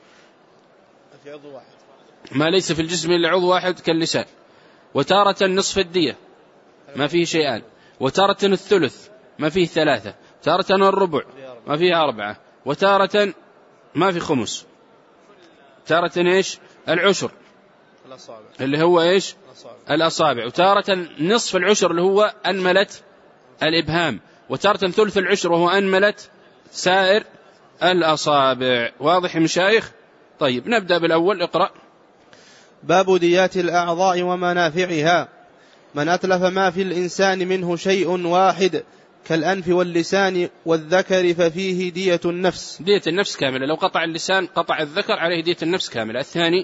ما ليس في الجسم إلا عضو واحد كاللسان، وتارة نصف الدية ما فيه شيئان، وتارة الثلث ما فيه 3، تارة الربع ما فيه 4، وتارة ما في خمس، تارة إيش؟ العشر اللي هو إيش؟ الأصابع، وتارة نصف العشر اللي هو أنملة الإبهام، وتارة ثلث العشر وهو أنملة سائر الأصابع. واضح يا مشايخ؟ طيب نبدأ بالأول. اقرأ. باب ديات الأعضاء ومنافعها. من أتلف ما في الإنسان منه شيء واحد كالأنف واللسان والذكر ففيه دية النفس. دية النفس كاملة. لو قطع اللسان قطع الذكر عليه دية النفس كاملة. الثاني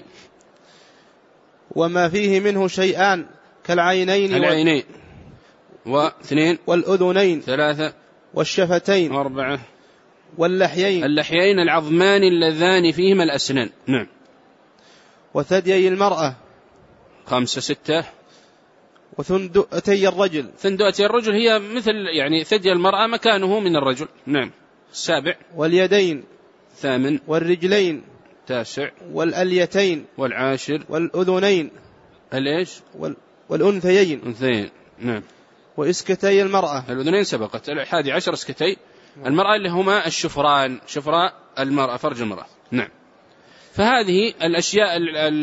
وما فيه منه شيئان كالعينين واثنين والأذنين 3 والشفتين 4 واللحيين العظمان اللذان فيهما الأسنان. نعم. وثديي المرأة 5 6 وثندؤتي الرجل. ثندؤتي الرجل هي مثل يعني ثدي المرأة مكانه من الرجل. نعم. 7 واليدين 8 والرجلين 9 والأليتين 10 والأذنين الإيش والأنثيين أنثيين. نعم. وإسكتي المرأة. الأذنين سبقت. 11 إسكتي المرأة اللي هما الشفران، شفراء المرأة فرج المرأة. نعم. فهذه الأشياء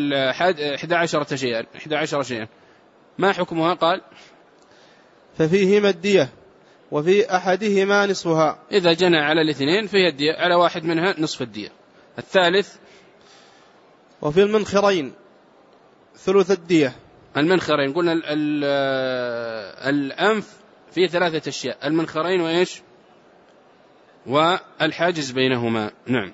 11 شيئا ما حكمها؟ قال ففيهما الدية وفي أحدهما نصفها. إذا جنى على الاثنين فيها الدية، على واحد منها نصف الدية. الثالث وفي المنخرين ثلث الدية. المنخرين قلنا الأنف فيه 3 أشياء، المنخرين وإيش والحاجز بينهما. نعم.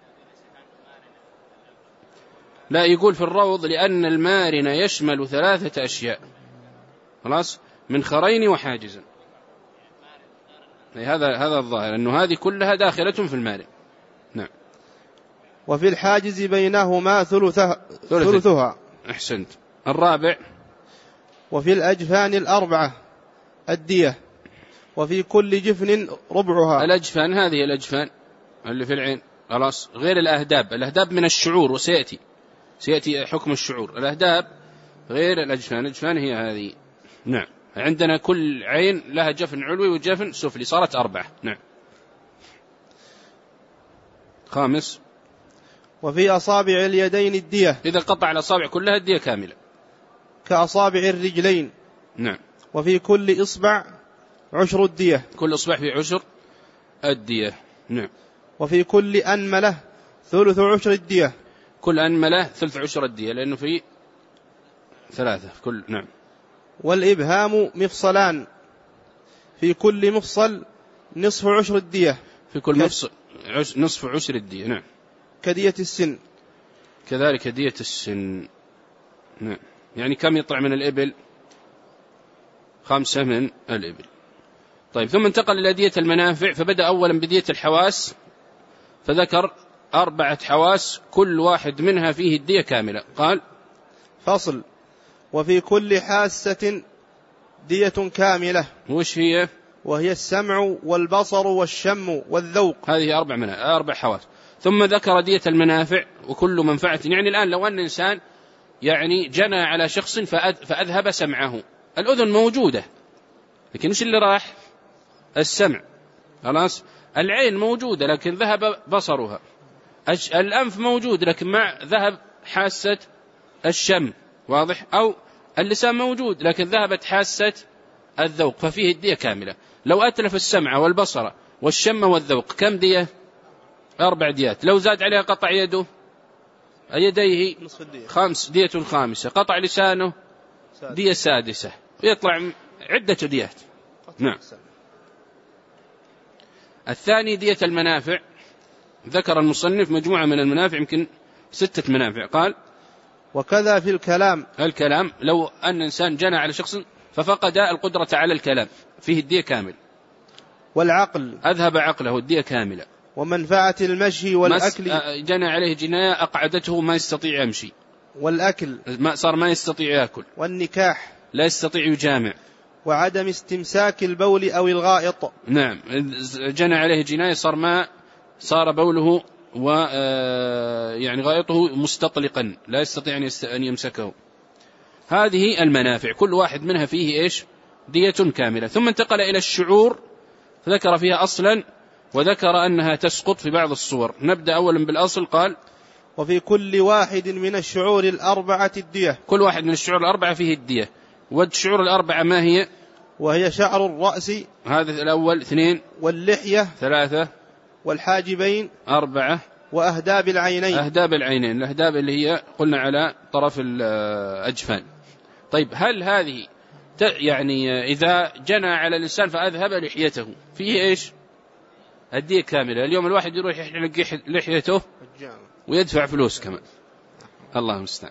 لا يقول في الروض لأن المارن يشمل 3 أشياء، خلاص، منخرين وحاجزا. هذا الظاهر أنه هذه كلها داخلة في المارن. نعم. وفي الحاجز بينهما ثلثها. أحسنت. الرابع وفي الأجفان 4 الدية وفي كل جفن ربعها. الأجفان هذه الأجفان اللي في العين، خلاص، غير الأهداب من الشعور، وسيأتي حكم الشعور. الأهداب غير الأجفان. الأجفان هي هذه. نعم. عندنا كل عين لها جفن علوي وجفن سفلي، صارت 4. نعم. 5 وفي أصابع اليدين الدية. إذا قطع الأصابع كلها الدية كاملة كأصابع الرجلين. نعم. وفي كل إصبع عشر الدية. كل إصبع في عشر الدية. نعم. وفي كل أنملة ثلث عشر الدية. كل أنملة ثلث عشر الدية لأنه في 3 في كل. نعم. والإبهام مفصلان في كل مفصل نصف عشر الدية. في كل مفصل نصف عشر الدية. نعم. كدية السن. كذلك دية السن. نعم. يعني كم يطلع من الإبل؟ 5 من الإبل. طيب ثم انتقل إلى دية المنافع، فبدأ أولا بدية الحواس، فذكر 4 حواس كل واحد منها فيه الدية كاملة. قال: فصل: وفي كل حاسة دية كاملة. وش هي؟ وهي السمع والبصر والشم والذوق. هذه 4 منها 4 حواس. ثم ذكر دية المنافع وكل منفعة. يعني الآن لو أن إنسان يعني جنى على شخص فأذهب سمعه، الأذن موجودة لكن وش اللي راح؟ السمع. خلاص. العين موجودة لكن ذهب بصرها. الأنف موجود لكن مع ذهب حاسة الشم. واضح؟ أو اللسان موجود لكن ذهبت حاسة الذوق، ففيه الدية كاملة. لو أتلف السمع والبصر والشم والذوق كم دية؟ 4 ديات. لو زاد عليها قطع يديه 5 دية 5، قطع لسانه دية 6، ويطلع عدة ديات. نعم. الثاني دية المنافع. ذكر المصنف مجموعة من المنافع، يمكن 6 منافع. قال: وكذا في الكلام لو أن إنسان جنى على شخص ففقد القدرة على الكلام فيه الدية كامل. والعقل أذهب عقله الدية كاملة. ومنفعة المشي والأكل. جنى عليه جناية أقعدته ما يستطيع يمشي. والأكل صار ما يستطيع يأكل. والنكاح لا يستطيع يجامع. وعدم استمساك البول أو الغائط. نعم. جنى عليه جناية صار بوله يعني غائطه مستطلقا لا يستطيع أن يمسكه. هذه المنافع كل واحد منها فيه إيش؟ دية كاملة. ثم انتقل إلى الشعور، فذكر فيها أصلا وذكر أنها تسقط في بعض الصور. نبدأ أولا بالأصل. قال: وفي كل واحد من الشعور 4 الدية. كل واحد من الشعور 4 فيه الدية. والشعور 4 ما هي؟ وهي شعر الرأس، هذا الأول 2، واللحية 3، والحاجبين 4، وأهداب العينين. أهداب العينين، الأهداب اللي هي قلنا على طرف الأجفان. طيب هل هذه يعني إذا جنى على الإنسان فأذهب لحيته فيه إيش؟ الدية كاملة. اليوم الواحد يروح يحلق لحيته ويدفع فلوس كمان، الله المستعان.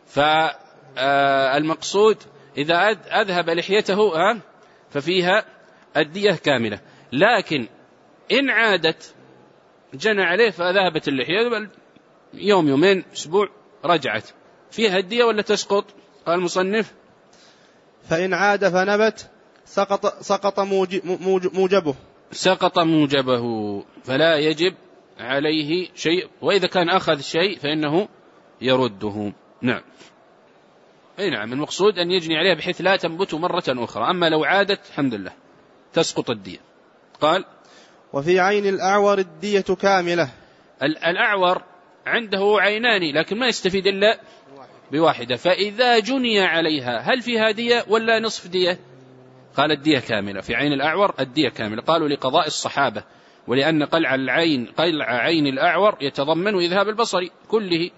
فالمقصود إذا أذهب لحيته ففيها الدية كاملة. لكن إن عادت جنى عليه فذهبت اللحية يوم يومين أسبوع رجعت، فيها الدية ولا تسقط؟ قال المصنف: فإن عاد فنبت سقط موجبه. سقط موجبه، فلا يجب عليه شيء، وإذا كان أخذ شيء فإنه يرده. نعم. أي نعم. المقصود أن يجني عليها بحيث لا تنبت مرة أخرى. أما لو عادت الحمد لله تسقط الدية. قال: وفي عين الأعور الدية كاملة. الأعور عنده عينان لكن ما يستفيد إلا بواحدة، فإذا جني عليها هل فيها دية ولا نصف دية؟ قال: الدية كاملة. في عين الأعور الدية كاملة. قالوا: لقضاء الصحابة، ولأن قلع عين الأعور يتضمن إذهاب البصر كله،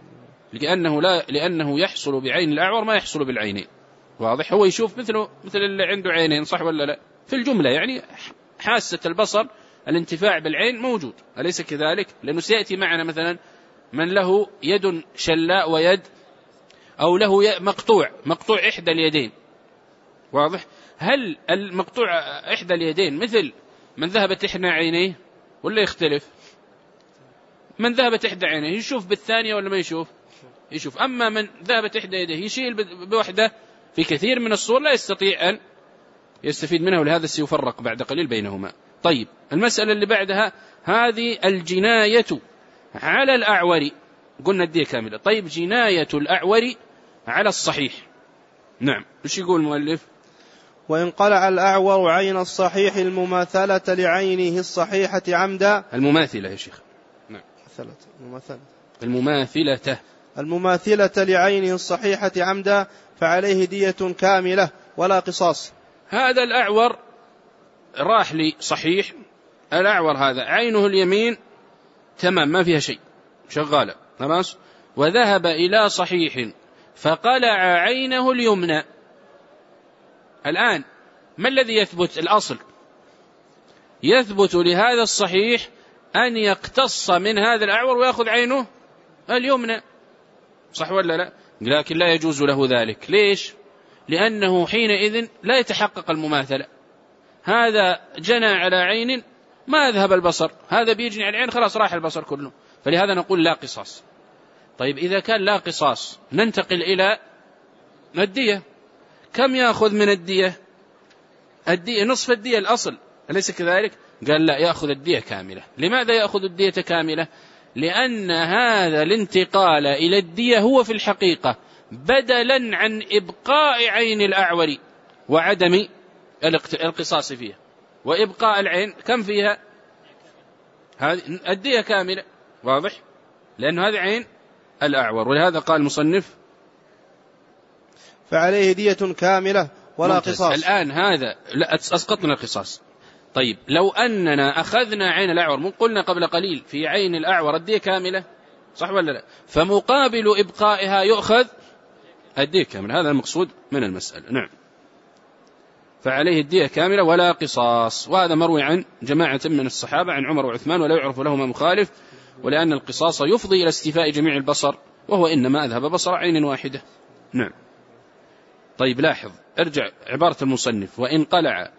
لأنه يحصل بعين الأعور ما يحصل بالعينين. واضح؟ هو يشوف مثل اللي عنده عينين، صح ولا لا؟ في الجملة يعني حاسة البصر الانتفاع بالعين موجود، أليس كذلك؟ لأنه سيأتي معنا مثلا من له يد شلاء ويد، أو له مقطوع إحدى اليدين. واضح؟ هل المقطوع إحدى اليدين مثل من ذهبت إحدى عينيه ولا يختلف؟ من ذهبت إحدى عينيه يشوف بالثانية ولا ما يشوف؟ يشوف. أما من ذهبت إحدى يديه يشيل بوحدة في كثير من الصور لا يستطيع أن يستفيد منها، ولهذا سيفرق بعد قليل بينهما. طيب المسألة اللي بعدها هذه الجناية على الأعور، قلنا الدية كاملة. طيب جناية الأعور على الصحيح، نعم، إيش يقول المؤلف؟ وإن قلع الأعور عين الصحيح المماثلة لعينه الصحيحة عمدا. المماثلة يا شيخ. نعم. المماثلة لعينه الصحيحة عمدا فعليه دية كاملة ولا قصاص. هذا الأعور راح لي صحيح، الأعور هذا عينه اليمين تمام ما فيها شيء شغالة خلاص، وذهب إلى صحيح فقلع عينه اليمنى. الآن ما الذي يثبت؟ الأصل يثبت لهذا الصحيح أن يقتص من هذا الأعور ويأخذ عينه اليمنى، صح ولا لا؟ لكن لا يجوز له ذلك. ليش؟ لأنه حينئذ لا يتحقق المماثلة. هذا جنى على عين ما ذهب البصر، هذا بيجني على العين خلاص راح البصر كله، فلهذا نقول لا قصاص. طيب إذا كان لا قصاص ننتقل إلى الدية. كم يأخذ من الدية؟ الدية نصف الدية الأصل، أليس كذلك؟ قال لا، يأخذ الدية كاملة. لماذا يأخذ الدية كاملة؟ لأن هذا الانتقال إلى الدية هو في الحقيقة بدلا عن إبقاء عين الأعور وعدم القصاص فيها، وإبقاء العين كم فيها؟ هذه الدية كاملة، واضح؟ لأن هذه عين الأعور. ولهذا قال المصنف فعليه دية كاملة ولا ممتاز. قصاص. الآن هذا لا أسقطنا القصاص. طيب لو أننا أخذنا عين الأعور، قلنا قبل قليل في عين الأعور الدية كاملة، صح ولا لا؟ فمقابل إبقائها يؤخذ الدية كاملة، هذا المقصود من المسألة. نعم، فعليه الدية كاملة ولا قصاص. وهذا مروي عن جماعة من الصحابة عن عمر وعثمان، ولا يعرف لهما مخالف، ولأن القصاص يفضي إلى استيفاء جميع البصر، وهو إنما أذهب بصر عين واحدة. نعم. طيب لاحظ، ارجع عبارة المصنف: وإن قلع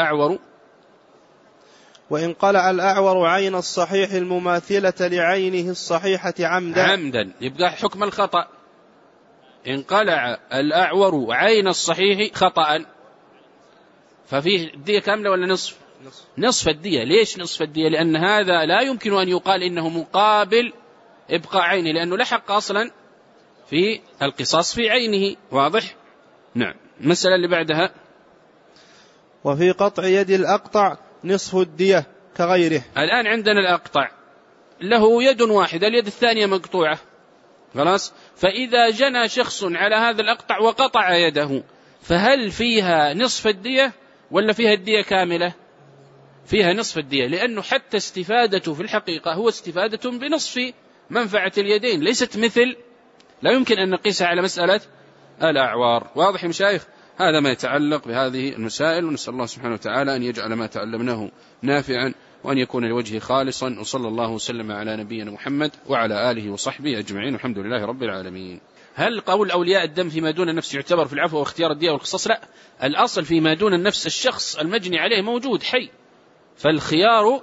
الأعور عين الصحيح المماثلة لعينه الصحيحة عمدا، يبقى حكم الخطأ. إن قلع الأعور عين الصحيح خطأ ففيه الدية كاملة ولا نصف الدية. ليش نصف الدية؟ لأن هذا لا يمكن أن يقال إنه مقابل إبقاء عينه، لأنه لحق أصلا في القصاص في عينه، واضح؟ نعم. المسألة اللي بعدها: وفي قطع يد الأقطع نصف الدية كغيره. الآن عندنا الأقطع له يد واحدة، اليد الثانية مقطوعة، خلاص. فإذا جنى شخص على هذا الأقطع وقطع يده، فهل فيها نصف الدية ولا فيها الدية كاملة؟ فيها نصف الدية، لأنه حتى استفادته في الحقيقة هو استفادة بنصف منفعة اليدين، ليست مثل، لا يمكن أن نقيسها على مسألة الأعوار. واضح يا مشايخ؟ هذا ما يتعلق بهذه المسائل، ونسأل الله سبحانه وتعالى أن يجعل ما تعلمناه نافعا، وأن يكون لوجهه خالصا. وصلى الله وسلم على نبينا محمد وعلى آله وصحبه أجمعين، والحمد لله رب العالمين. هل قول أولياء الدم فيما دون النفس يعتبر في العفو واختيار الدية والقصاص؟ لا، الأصل فيما دون النفس الشخص المجني عليه موجود حي، فالخيار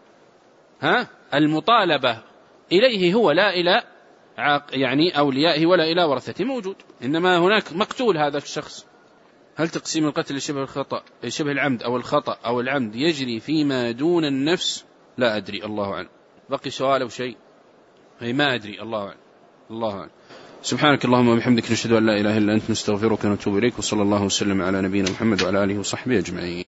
المطالبة إليه هو لا إلى يعني أوليائه ولا إلى ورثته موجود، إنما هناك مقتول هذا الشخص. هل تقسيم القتل شبه العمد أو الخطأ أو العمد يجري فيما دون النفس؟ لا أدري، الله أعلم. بقي سؤال أو شيء؟ ما أدري، الله أعلم. الله أعلم. سبحانك اللهم وبحمدك، نشهد أن لا إله إلا أنت، نستغفرك ونتوب إليك، وصلى الله وسلم على نبينا محمد وعلى آله وصحبه أجمعين.